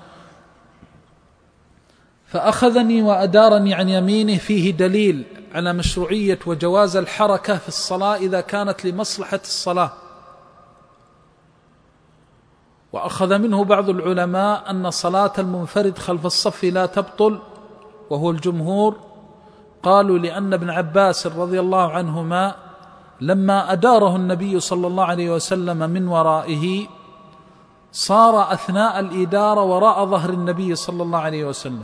فأخذني وأدارني عن يمينه فيه دليل على مشروعية وجواز الحركة في الصلاة إذا كانت لمصلحة الصلاة. وأخذ منه بعض العلماء أن صلاة المنفرد خلف الصف لا تبطل، وهو الجمهور، قالوا لأن ابن عباس رضي الله عنهما لما أداره النبي صلى الله عليه وسلم من ورائه صار أثناء الإدارة وراء ظهر النبي صلى الله عليه وسلم،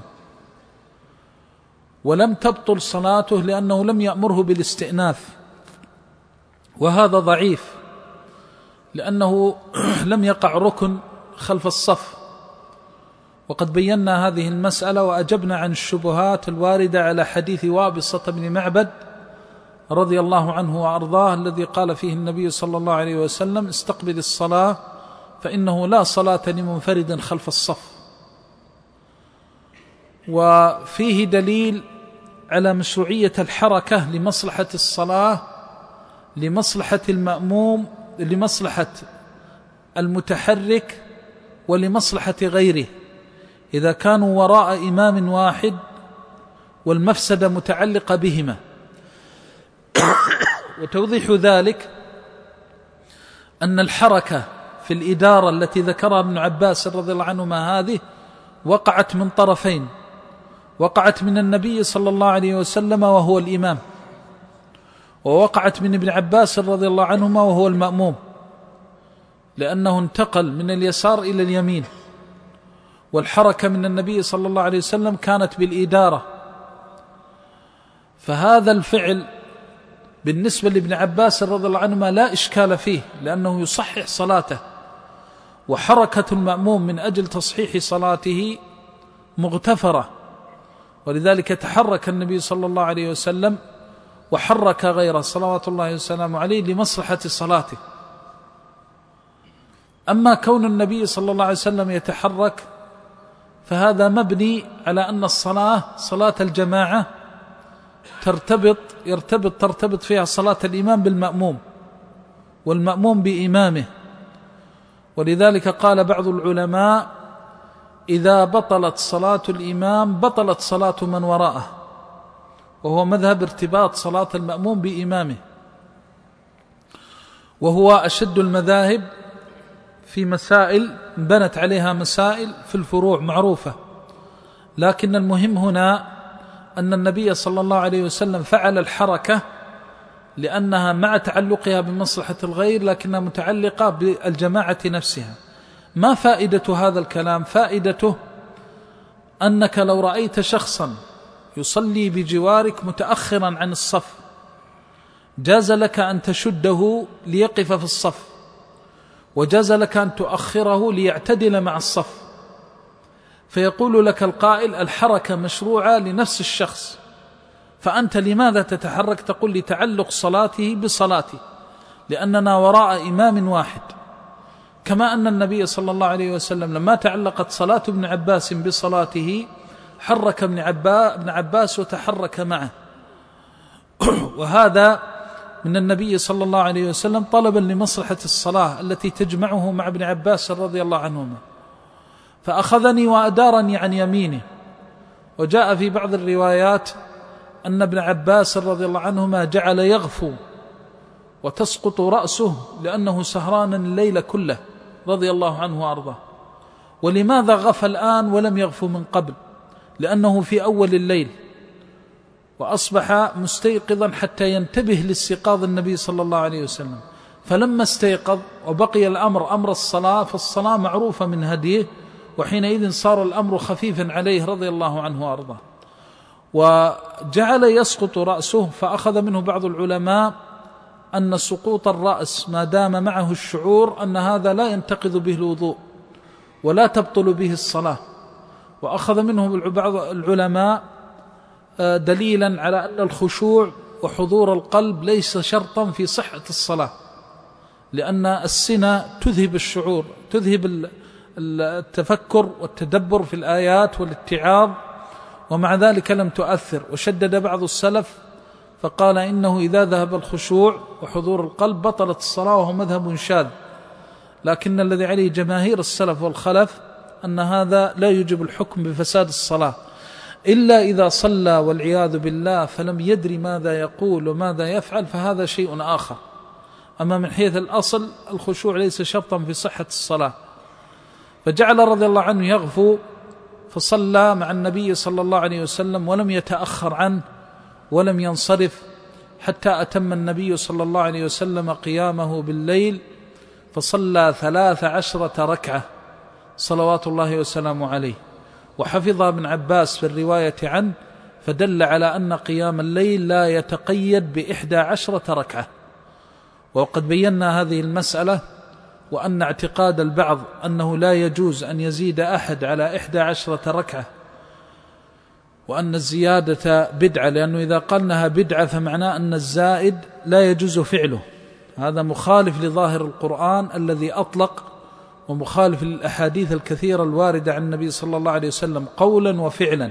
ولم تبطل صلاته لأنه لم يأمره بالاستئناف، وهذا ضعيف لأنه لم يقع ركن خلف الصف. وقد بينا هذه المسألة وأجبنا عن الشبهات الواردة على حديث وابصة بن معبد رضي الله عنه وأرضاه الذي قال فيه النبي صلى الله عليه وسلم استقبل الصلاة فإنه لا صلاة لمنفرد خلف الصف. وفيه دليل على مشروعية الحركة لمصلحة الصلاة، لمصلحة المأموم، لمصلحة المتحرك، ولمصلحة غيره، إذا كانوا وراء إمام واحد والمفسدة متعلقة بهما. وتوضيح ذلك أن الحركة في الإدارة التي ذكرها ابن عباس رضي الله عنهما هذه وقعت من طرفين، وقعت من النبي صلى الله عليه وسلم وهو الإمام، ووقعت من ابن عباس رضي الله عنهما وهو المأموم. لأنه انتقل من اليسار إلى اليمين، والحركة من النبي صلى الله عليه وسلم كانت بالإدارة. فهذا الفعل بالنسبة لابن عباس رضي الله عنهما لا إشكال فيه، لأنه يصحح صلاته، وحركة المأموم من أجل تصحيح صلاته مغتفرة، ولذلك تحرك النبي صلى الله عليه وسلم وحرك غيره صلوات الله وسلامه عليه لمصلحة صلاته. أما كون النبي صلى الله عليه وسلم يتحرك فهذا مبني على أن الصلاة صلاة الجماعة ترتبط يرتبط ترتبط فيها صلاة الإمام بالمأموم والمأموم بإمامه. ولذلك قال بعض العلماء: إذا بطلت صلاة الإمام بطلت صلاة من وراءه، وهو مذهب ارتباط صلاة المأموم بإمامه، وهو أشد المذاهب في مسائل بنت عليها مسائل في الفروع معروفة. لكن المهم هنا أن النبي صلى الله عليه وسلم فعل الحركة لأنها مع تعلقها بمصلحة الغير لكنها متعلقة بالجماعة نفسها. ما فائدة هذا الكلام؟ فائدته أنك لو رأيت شخصا يصلي بجوارك متأخرا عن الصف جاز لك أن تشده ليقف في الصف، وجاز لك أن تؤخره ليعتدل مع الصف، فيقول لك القائل: الحركة مشروعة لنفس الشخص، فأنت لماذا تتحرك؟ تقول: لتعلق صلاته بصلاتي، لأننا وراء إمام واحد. كما أن النبي صلى الله عليه وسلم لما تعلقت صلاة ابن عباس بصلاته حرك ابن عباس وتحرك معه. وهذا من النبي صلى الله عليه وسلم طلبا لمصلحة الصلاة التي تجمعه مع ابن عباس رضي الله عنهما، فأخذني وأدارني عن يمينه. وجاء في بعض الروايات أن ابن عباس رضي الله عنهما جعل يغفو وتسقط رأسه لأنه سهران الليل كله رضي الله عنه وأرضاه. ولماذا غفى الآن ولم يغفو من قبل؟ لأنه في أول الليل وأصبح مستيقظا حتى ينتبه لاستيقاظ النبي صلى الله عليه وسلم، فلما استيقظ وبقي الأمر أمر الصلاة، فالصلاة معروفة من هديه، وحينئذ صار الأمر خفيفا عليه رضي الله عنه وأرضاه. وجعل يسقط رأسه، فأخذ منه بعض العلماء أن سقوط الرأس ما دام معه الشعور أن هذا لا ينتقض به الوضوء ولا تبطل به الصلاة. وأخذ منه بعض العلماء دليلا على أن الخشوع وحضور القلب ليس شرطا في صحة الصلاة، لأن السنة تذهب الشعور، تذهب التفكر والتدبر في الآيات والاتعاظ، ومع ذلك لم تؤثر. وشدد بعض السلف فقال إنه إذا ذهب الخشوع وحضور القلب بطلت الصلاة، وهو مذهب شاذ. لكن الذي عليه جماهير السلف والخلف أن هذا لا يوجب الحكم بفساد الصلاة، إلا إذا صلى والعياذ بالله فلم يدري ماذا يقول وماذا يفعل، فهذا شيء آخر. أما من حيث الأصل الخشوع ليس شرطا في صحة الصلاة. فجعل رضي الله عنه يغفو، فصلى مع النبي صلى الله عليه وسلم ولم يتأخر عنه ولم ينصرف حتى أتم النبي صلى الله عليه وسلم قيامه بالليل، فصلى ثلاث عشرة ركعة صلوات الله وسلامه عليه. وحفظ ابن عباس في الرواية عنه، فدل على أن قيام الليل لا يتقيد بإحدى عشرة ركعة. وقد بينا هذه المسألة، وأن اعتقاد البعض أنه لا يجوز أن يزيد أحد على إحدى عشرة ركعة، وأن الزيادة بدعة، لأنه إذا قلناها بدعة فمعناه أن الزائد لا يجوز فعله. هذا مخالف لظاهر القرآن الذي أطلق، ومخالف للأحاديث الكثيرة الواردة عن النبي صلى الله عليه وسلم قولا وفعلا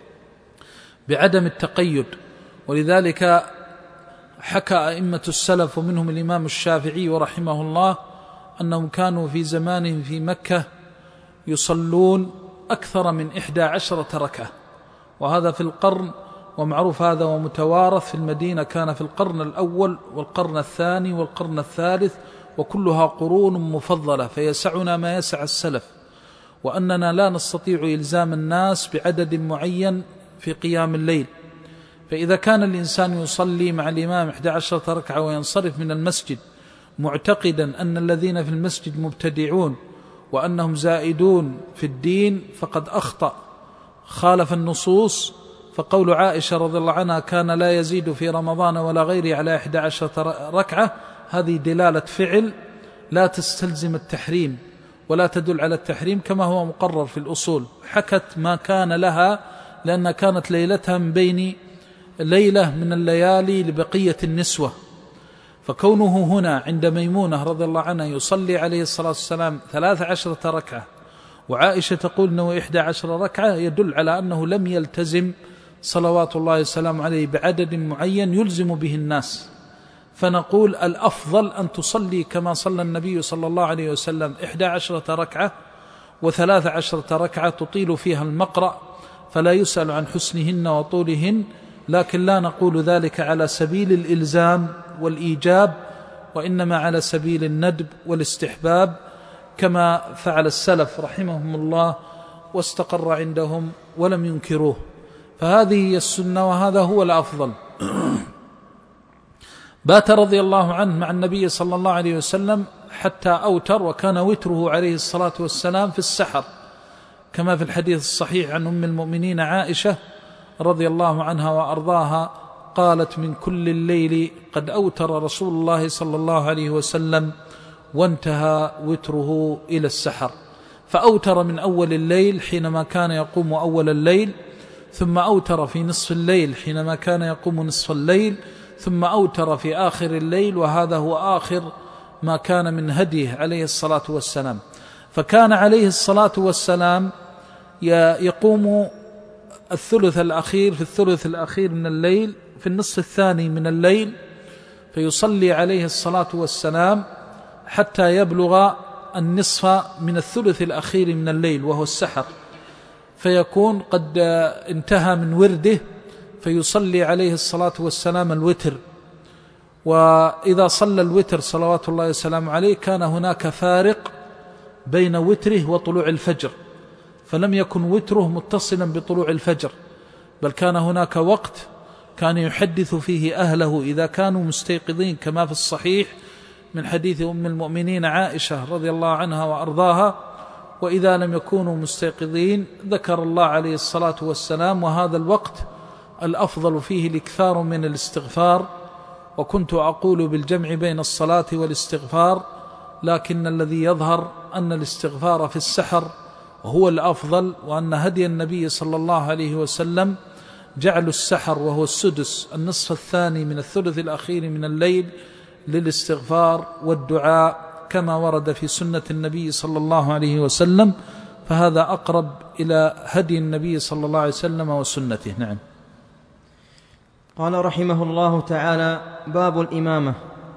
بعدم التقيد. ولذلك حكى أئمة السلف ومنهم الإمام الشافعي ورحمه الله أنهم كانوا في زمانهم في مكة يصلون أكثر من إحدى عشرة ركعة، وهذا في القرن، ومعروف هذا ومتوارث في المدينة، كان في القرن الأول والقرن الثاني والقرن الثالث، وكلها قرون مفضلة، فيسعنا ما يسع السلف، وأننا لا نستطيع إلزام الناس بعدد معين في قيام الليل. فإذا كان الإنسان يصلي مع الإمام إحدى عشرة ركعة وينصرف من المسجد معتقدا أن الذين في المسجد مبتدعون وأنهم زائدون في الدين فقد أخطأ، خالف النصوص. فقول عائشة رضي الله عنها كان لا يزيد في رمضان ولا غيره على إحدى عشرة ركعة، هذه دلالة فعل لا تستلزم التحريم ولا تدل على التحريم كما هو مقرر في الأصول. حكت ما كان لها لأن كانت ليلتها من بين ليلة من الليالي لبقية النسوة، فكونه هنا عند ميمونة رضي الله عنها يصلي عليه الصلاة والسلام ثلاث عشرة ركعة وعائشة تقول أنه إحدى عشر ركعة يدل على أنه لم يلتزم صلوات الله والسلام عليه بعدد معين يلزم به الناس. فنقول الأفضل أن تصلي كما صلى النبي صلى الله عليه وسلم إحدى عشرة ركعة وثلاث عشرة ركعة تطيل فيها المقرأ، فلا يسأل عن حسنهن وطولهن، لكن لا نقول ذلك على سبيل الإلزام والإيجاب، وإنما على سبيل الندب والاستحباب كما فعل السلف رحمهم الله واستقر عندهم ولم ينكروه. فهذه هي السنة وهذا هو الأفضل. بات رضي الله عنه مع النبي صلى الله عليه وسلم حتى أوتر، وكان وتره عليه الصلاة والسلام في السحر كما في الحديث الصحيح عن أم المؤمنين عائشة رضي الله عنها وأرضاها قالت: من كل الليل قد أوتر رسول الله صلى الله عليه وسلم وانتهى وتره إلى السحر. فأوتر من أول الليل حينما كان يقوم أول الليل، ثم أوتر في نصف الليل حينما كان يقوم نصف الليل، ثم أوتر في آخر الليل، وهذا هو آخر ما كان من هديه عليه الصلاة والسلام. فكان عليه الصلاة والسلام يقوم الثلث الأخير في الثلث الأخير من الليل في النصف الثاني من الليل، فيصلي عليه الصلاة والسلام حتى يبلغ النصف من الثلث الأخير من الليل وهو السحر، فيكون قد انتهى من ورده، فيصلي عليه الصلاة والسلام الوتر. وإذا صلى الوتر صلوات الله وسلامه عليه كان هناك فارق بين وتره وطلوع الفجر، فلم يكن وتره متصلا بطلوع الفجر، بل كان هناك وقت كان يحدث فيه أهله إذا كانوا مستيقظين كما في الصحيح من حديث أم المؤمنين عائشة رضي الله عنها وأرضاها، وإذا لم يكونوا مستيقظين ذكر الله عليه الصلاة والسلام، وهذا الوقت الأفضل فيه الإكثار من الاستغفار. وكنت أقول بالجمع بين الصلاة والاستغفار، لكن الذي يظهر أن الاستغفار في السحر هو الأفضل، وأن هدي النبي صلى الله عليه وسلم جعل السحر وهو السدس النصف الثاني من الثلث الأخير من الليل للاستغفار والدعاء كما ورد في سنة النبي صلى الله عليه وسلم، فهذا أقرب إلى هدي النبي صلى الله عليه وسلم وسنته. نعم. قال رحمه الله تعالى: باب الإمامة.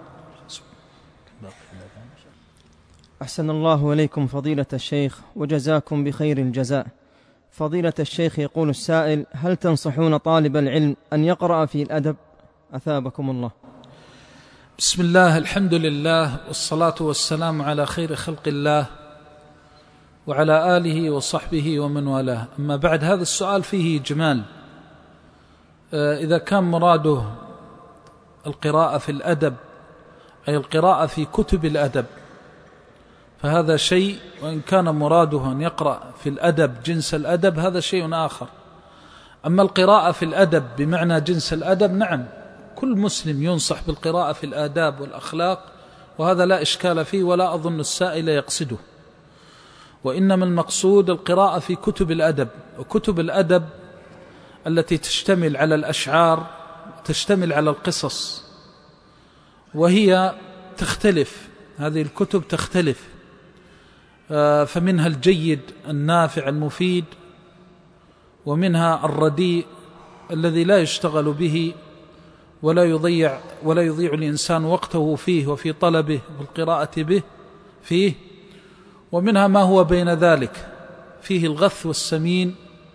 أحسن الله إليكم فضيلة الشيخ وجزاكم بخير الجزاء. فضيلة الشيخ، يقول السائل: هل تنصحون طالب العلم أن يقرأ في الأدب؟ أثابكم الله. بسم الله، الحمد لله، والصلاة والسلام على خير خلق الله وعلى آله وصحبه ومن والاه. أما بعد، هذا السؤال فيه إجمال. إذا كان مراده القراءة في الأدب أي القراءة في كتب الأدب فهذا شيء، وإن كان مراده أن يقرأ في الأدب جنس الأدب هذا شيء آخر. أما القراءة في الأدب بمعنى جنس الأدب، نعم، كل مسلم ينصح بالقراءة في الآداب والأخلاق، وهذا لا إشكال فيه، ولا أظن السائل يقصده. وإنما المقصود القراءة في كتب الأدب، وكتب الأدب التي تشتمل على الأشعار، تشتمل على القصص، وهي تختلف، هذه الكتب تختلف، فمنها الجيد النافع المفيد، ومنها الرديء الذي لا يشتغل به ولا يضيع ولا يضيع الإنسان وقته فيه وفي طلبه والقراءة به فيه، ومنها ما هو بين ذلك فيه الغث والسمين.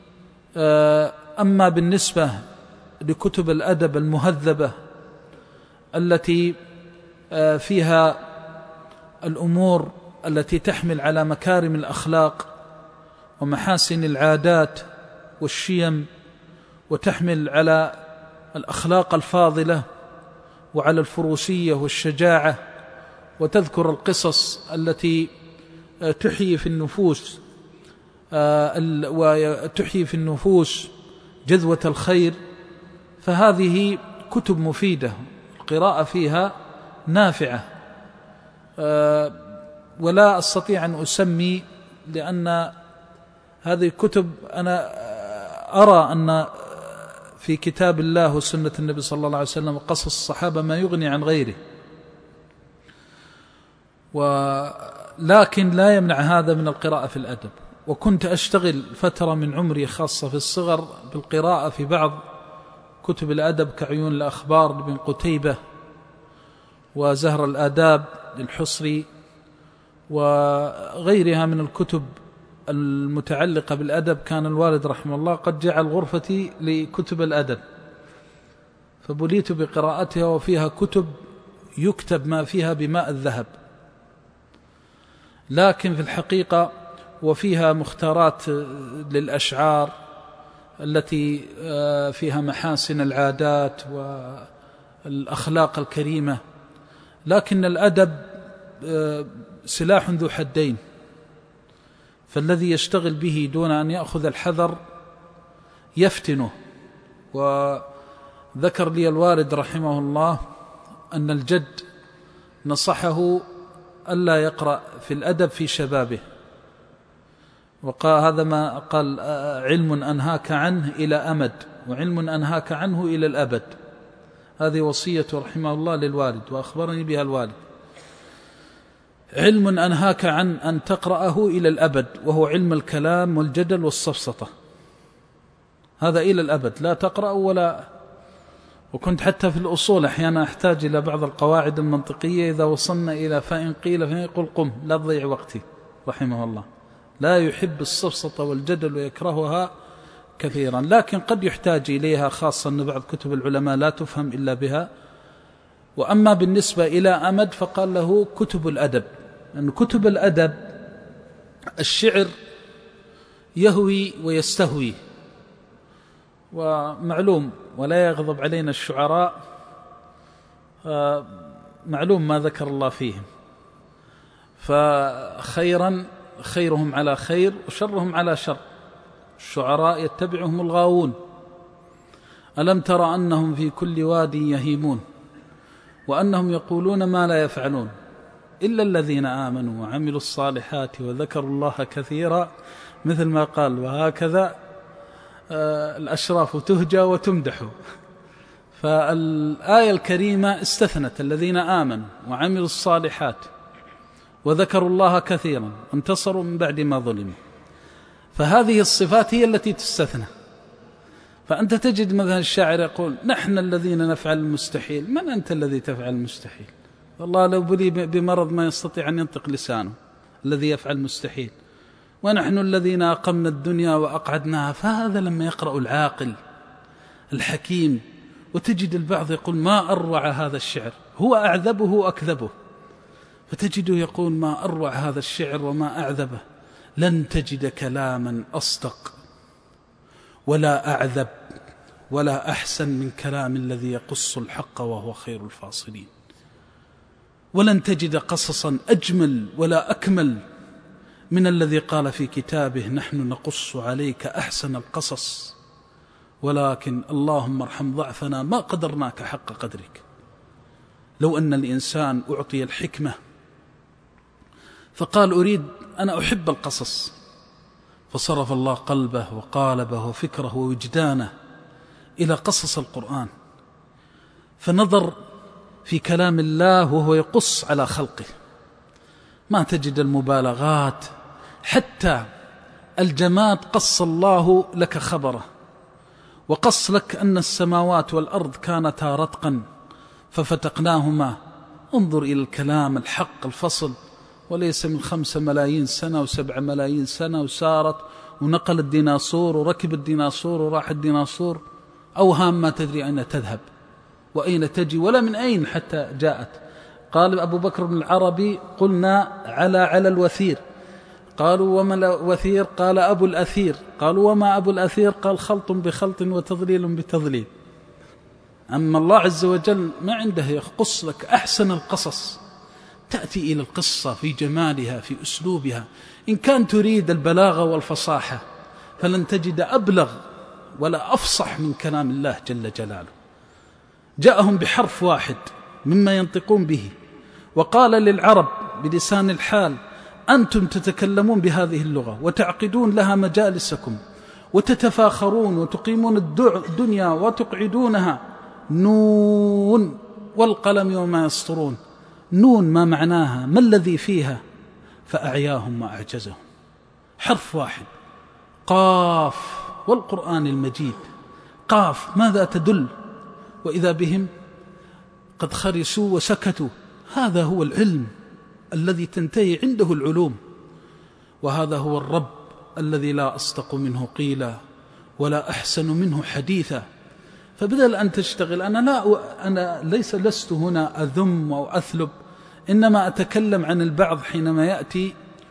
أما بالنسبة لكتب الأدب المهذبة التي فيها الأمور التي تحمل على مكارم الأخلاق ومحاسن العادات والشيم، وتحمل على الأخلاق الفاضلة وعلى الفروسية والشجاعة وتذكر القصص التي تحيي في النفوس وتحيي في النفوس جذوة الخير، فهذه كتب مفيدة، القراءة فيها نافعة. ولا أستطيع أن أسمي، لأن هذه الكتب أنا أرى أن في كتاب الله وسنة النبي صلى الله عليه وسلم وقصص الصحابة ما يغني عن غيره، ولكن لا يمنع هذا من القراءة في الأدب. وكنت أشتغل فترة من عمري خاصة في الصغر بالقراءة في بعض كتب الأدب كعيون الأخبار لابن قتيبة وزهر الآداب للحصري وغيرها من الكتب المتعلقة بالأدب. كان الوالد رحمه الله قد جعل غرفتي لكتب الأدب، فبليت بقراءتها، وفيها كتب يكتب ما فيها بماء الذهب، لكن في الحقيقة وفيها مختارات للأشعار التي فيها محاسن العادات والأخلاق الكريمة. لكن الأدب سلاح ذو حدين، فالذي يشتغل به دون أن يأخذ الحذر يفتنه. وذكر لي الوالد رحمه الله أن الجد نصحه ألا يقرأ في الأدب في شبابه، وقال هذا ما قال: علم أنهاك عنه إلى أمد، وعلم أنهاك عنه إلى الأبد. هذه وصية رحمه الله للوالد، وأخبرني بها الوالد. علم أنهاك عن أن تقرأه إلى الأبد، وهو علم الكلام والجدل والسفسطة، هذا إلى الأبد لا تقرأ ولا. وكنت حتى في الأصول أحيانا أحتاج إلى بعض القواعد المنطقية، إذا وصلنا إلى فإن قيل فإن يقول قم، لا تضيع وقتي. رحمه الله لا يحب السفسطة والجدل ويكرهها كثيرا، لكن قد يحتاج إليها، خاصة أن بعض كتب العلماء لا تفهم إلا بها. وأما بالنسبة إلى أمد فقال له كتب الأدب، لأن كتب الأدب الشعر يهوي ويستهوي، ومعلوم ولا يغضب علينا الشعراء، معلوم ما ذكر الله فيهم، فخيرا خيرهم على خير وشرهم على شر. الشعراء يتبعهم الغاوون، ألم تر أنهم في كل واد يهيمون وأنهم يقولون ما لا يفعلون إلا الذين آمنوا وعملوا الصالحات وذكروا الله كثيرا، مثل ما قال: وهكذا الأشراف تهجى وتمدح. فالآية الكريمة استثنت الذين آمنوا وعملوا الصالحات وذكروا الله كثيرا وانتصروا من بعد ما ظلموا، فهذه الصفات هي التي تستثنى. فأنت تجد مثلا الشاعر يقول: نحن الذين نفعل المستحيل. من أنت الذي تفعل المستحيل؟ والله لو بلي بمرض ما يستطيع أن ينطق لسانه الذي يفعل المستحيل. ونحن الذين أقمنا الدنيا وأقعدناها. فهذا لما يقرأ العاقل الحكيم، وتجد البعض يقول: ما أروع هذا الشعر، هو أعذبه وأكذبه، فتجده يقول: ما أروع هذا الشعر وما أعذبه، لن تجد كلاما أصدق ولا أعذب ولا أحسن من كلام الذي يقص الحق وهو خير الفاصلين، ولن تجد قصصا أجمل ولا أكمل من الذي قال في كتابه: نحن نقص عليك أحسن القصص، ولكن اللهم ارحم ضعفنا ما قدرناك حق قدرك. لو أن الإنسان أعطي الحكمة فقال: أريد أنا أحب القصص، فصرف الله قلبه وقالبه وفكره ووجدانه إلى قصص القرآن، فنظر في كلام الله وهو يقص على خلقه. ما تجد المبالغات، حتى الجماد قص الله لك خبره، وقص لك أن السماوات والأرض كانتا رتقا ففتقناهما. انظر إلى الكلام الحق الفصل، وليس من خمسة ملايين سنة وسبع ملايين سنة وسارت ونقل الديناصور وركب الديناصور وراح الديناصور، أوهام ما تدري أين تذهب وأين تجي ولا من أين حتى جاءت. قال أبو بكر بن العربي: قلنا على على الوثير. قالوا: وما الوثير؟ قال: أبو الأثير. قالوا: وما أبو الأثير؟ قال: خلط بخلط وتضليل بتضليل. أما الله عز وجل ما عنده يقص لك أحسن القصص، تأتي إلى القصة في جمالها في أسلوبها. إن كان تريد البلاغة والفصاحة فلن تجد أبلغ ولا أفصح من كلام الله جل جلاله. جاءهم بحرف واحد مما ينطقون به، وقال للعرب بلسان الحال: أنتم تتكلمون بهذه اللغة وتعقدون لها مجالسكم وتتفاخرون وتقيمون الدنيا وتقعدونها. نون والقلم وما يسطرون. نون ما معناها؟ ما الذي فيها؟ فأعياهم وأعجزهم. حرف واحد. قاف والقرآن المجيد. قاف ماذا تدل؟ وإذا بهم قد خرسوا وسكتوا. هذا هو العلم الذي تنتهي عنده العلوم، وهذا هو الرب الذي لا أصدق منه قيلا ولا أحسن منه حديثا. فبدل أن تشتغل، أنا لا أنا ليس لست هنا أذم أو أثلب، إنما أتكلم عن البعض حينما يأتي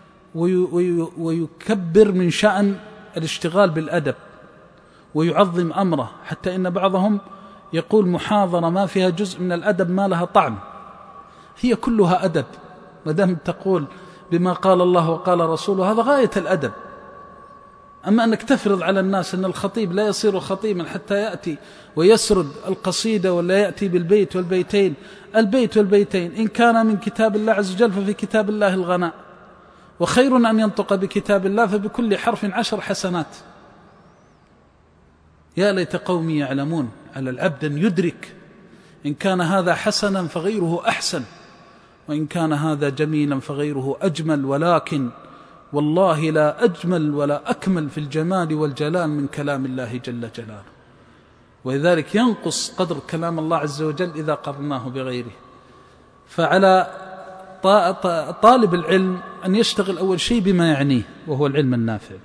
ويكبر من شأن الاشتغال بالأدب ويعظم أمره، حتى إن بعضهم يقول محاضرة ما فيها جزء من الأدب ما لها طعم. هي كلها أدب، ما دام تقول بما قال الله وقال رسوله، هذا غاية الأدب. أما أنك تفرض على الناس أن الخطيب لا يصير خطيبا حتى يأتي ويسرد القصيدة ولا يأتي بالبيت والبيتين. البيت والبيتين إن كان من كتاب الله عز وجل ففي كتاب الله الغناء، وخير أن ينطق بكتاب الله فبكل حرف عشر حسنات. يا ليت قومي يعلمون. على العبد أن يدرك إن كان هذا حسنا فغيره أحسن، وإن كان هذا جميلا فغيره أجمل، ولكن والله لا أجمل ولا أكمل في الجمال والجلال من كلام الله جل جلاله. ولذلك ينقص قدر كلام الله عز وجل إذا قرناه بغيره. فعلى طالب العلم أن يشتغل أول شيء بما يعنيه وهو العلم النافع.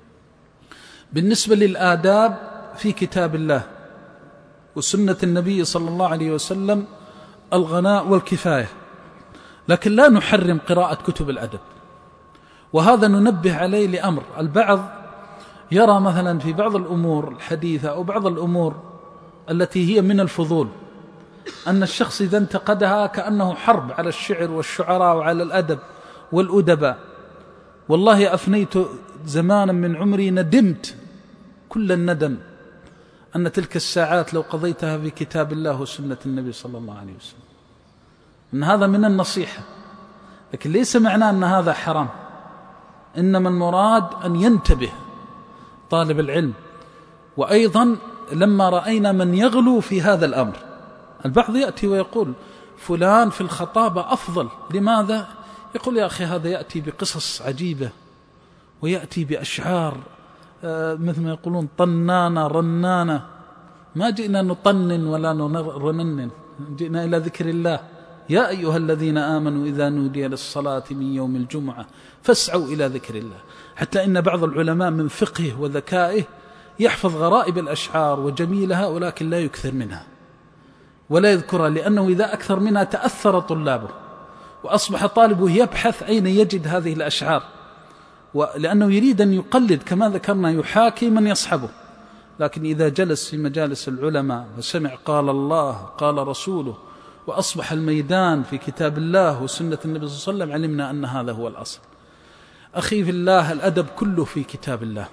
بالنسبة للآداب في كتاب الله وسنة النبي صلى الله عليه وسلم الغناء والكفاية، لكن لا نحرم قراءة كتب الأدب. وهذا ننبه عليه لأمر. البعض يرى مثلا في بعض الأمور الحديثة أو بعض الأمور التي هي من الفضول أن الشخص إذا انتقدها كأنه حرب على الشعر والشعراء وعلى الأدب والأدباء. والله أفنيت زمانا من عمري ندمت كل الندم أن تلك الساعات لو قضيتها في كتاب الله وسنة النبي صلى الله عليه وسلم. إن هذا من النصيحة، لكن ليس معناه أن هذا حرام، إنما المراد أن ينتبه طالب العلم. وأيضا لما رأينا من يغلو في هذا الأمر، البعض يأتي ويقول فلان في الخطابة أفضل. لماذا؟ يقول يا أخي هذا يأتي بقصص عجيبة ويأتي بأشعار مثل ما يقولون طنانة رنانة. ما جئنا نطنن ولا نرنن، جئنا إلى ذكر الله. يا أيها الذين آمنوا إذا نودي للصلاة من يوم الجمعة فاسعوا إلى ذكر الله. حتى إن بعض العلماء من فقهه وذكائه يحفظ غرائب الأشعار وجميلها، ولكن لا يكثر منها ولا يذكرها، لأنه إذا أكثر منها تأثر طلابه وأصبح طالبه يبحث أين يجد هذه الأشعار، ولأنه يريد أن يقلد كما ذكرنا، يحاكي من يصحبه. لكن إذا جلس في مجالس العلماء وسمع قال الله قال رسوله وأصبح الميدان في كتاب الله وسنة النبي صلى الله عليه وسلم، علمنا أن هذا هو الأصل. أخي في الله، الأدب كله في كتاب الله.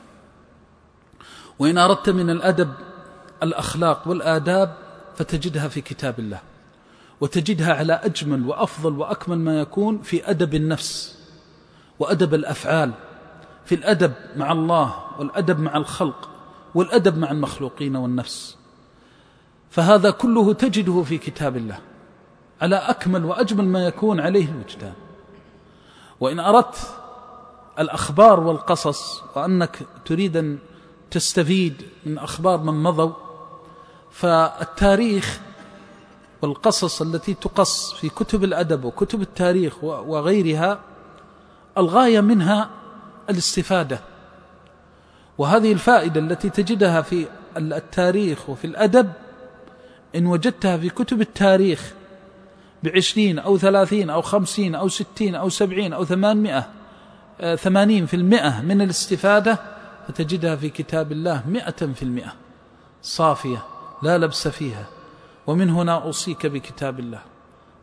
وإن أردت من الأدب الأخلاق والآداب فتجدها في كتاب الله، وتجدها على أجمل وأفضل وأكمل ما يكون في أدب النفس وأدب الأفعال، في الأدب مع الله والأدب مع الخلق والأدب مع المخلوقين والنفس. فهذا كله تجده في كتاب الله على أكمل وأجمل ما يكون عليه الوجدان. وإن أردت الأخبار والقصص وأنك تريد أن تستفيد من أخبار من مضوا، فالتاريخ والقصص التي تقص في كتب الأدب وكتب التاريخ وغيرها الغاية منها الاستفادة. وهذه الفائدة التي تجدها في التاريخ وفي الأدب إن وجدتها في كتب التاريخ بعشرين أو ثلاثين أو خمسين أو ستين أو سبعين أو ثمانمائة ثمانين في المئة من الاستفادة، فتجدها في كتاب الله مئة في المئة صافية لا لبس فيها. ومن هنا أوصيك بكتاب الله،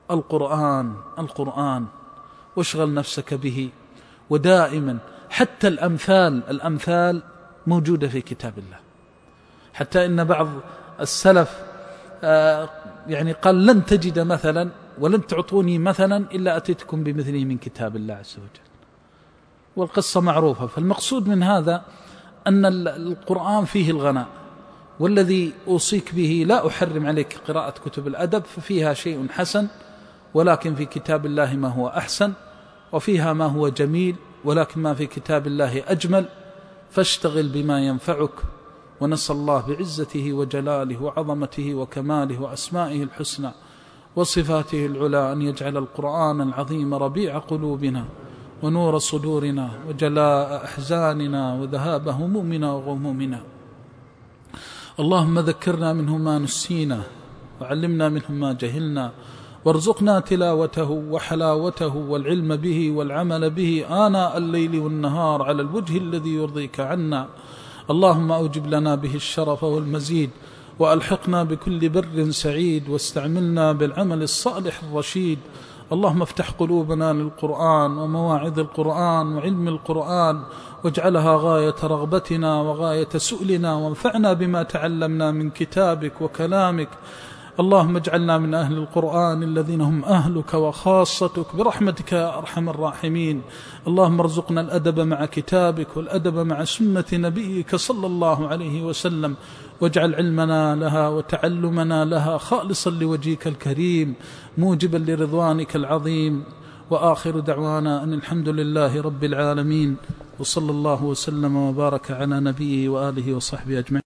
القرآن القرآن واشغل نفسك به. ودائما حتى الأمثال الأمثال موجودة في كتاب الله، حتى إن بعض السلف يعني قال لن تجد مثلا ولن تعطوني مثلا إلا أتيتكم بمثله من كتاب الله عز وجل، والقصة معروفة. فالمقصود من هذا أن القرآن فيه الغناء، والذي أوصيك به لا أحرم عليك قراءة كتب الأدب، ففيها شيء حسن، ولكن في كتاب الله ما هو أحسن، وفيها ما هو جميل، ولكن ما في كتاب الله أجمل. فاشتغل بما ينفعك، ونسأل الله بعزته وجلاله وعظمته وكماله وأسمائه الحسنى وصفاته العلى أن يجعل القرآن العظيم ربيع قلوبنا ونور صدورنا وجلاء أحزاننا وذهاب همومنا وغمومنا. اللهم ذكرنا منه ما نسينا، وعلمنا منه ما جهلنا، وارزقنا تلاوته وحلاوته والعلم به والعمل به آناء الليل والنهار على الوجه الذي يرضيك عنا. اللهم أوجب لنا به الشرف والمزيد، وألحقنا بكل بر سعيد، واستعملنا بالعمل الصالح الرشيد. اللهم افتح قلوبنا للقرآن ومواعظ القرآن وعلم القرآن، واجعلها غاية رغبتنا وغاية سؤلنا، وانفعنا بما تعلمنا من كتابك وكلامك. اللهم اجعلنا من أهل القرآن الذين هم أهلك وخاصتك برحمتك يا أرحم الراحمين. اللهم ارزقنا الأدب مع كتابك والأدب مع سنة نبيك صلى الله عليه وسلم، واجعل علمنا لها وتعلمنا لها خالصا لوجهك الكريم موجبا لرضوانك العظيم. وآخر دعوانا أن الحمد لله رب العالمين، وصلى الله وسلم وبارك على نبيه وآله وصحبه أجمعين.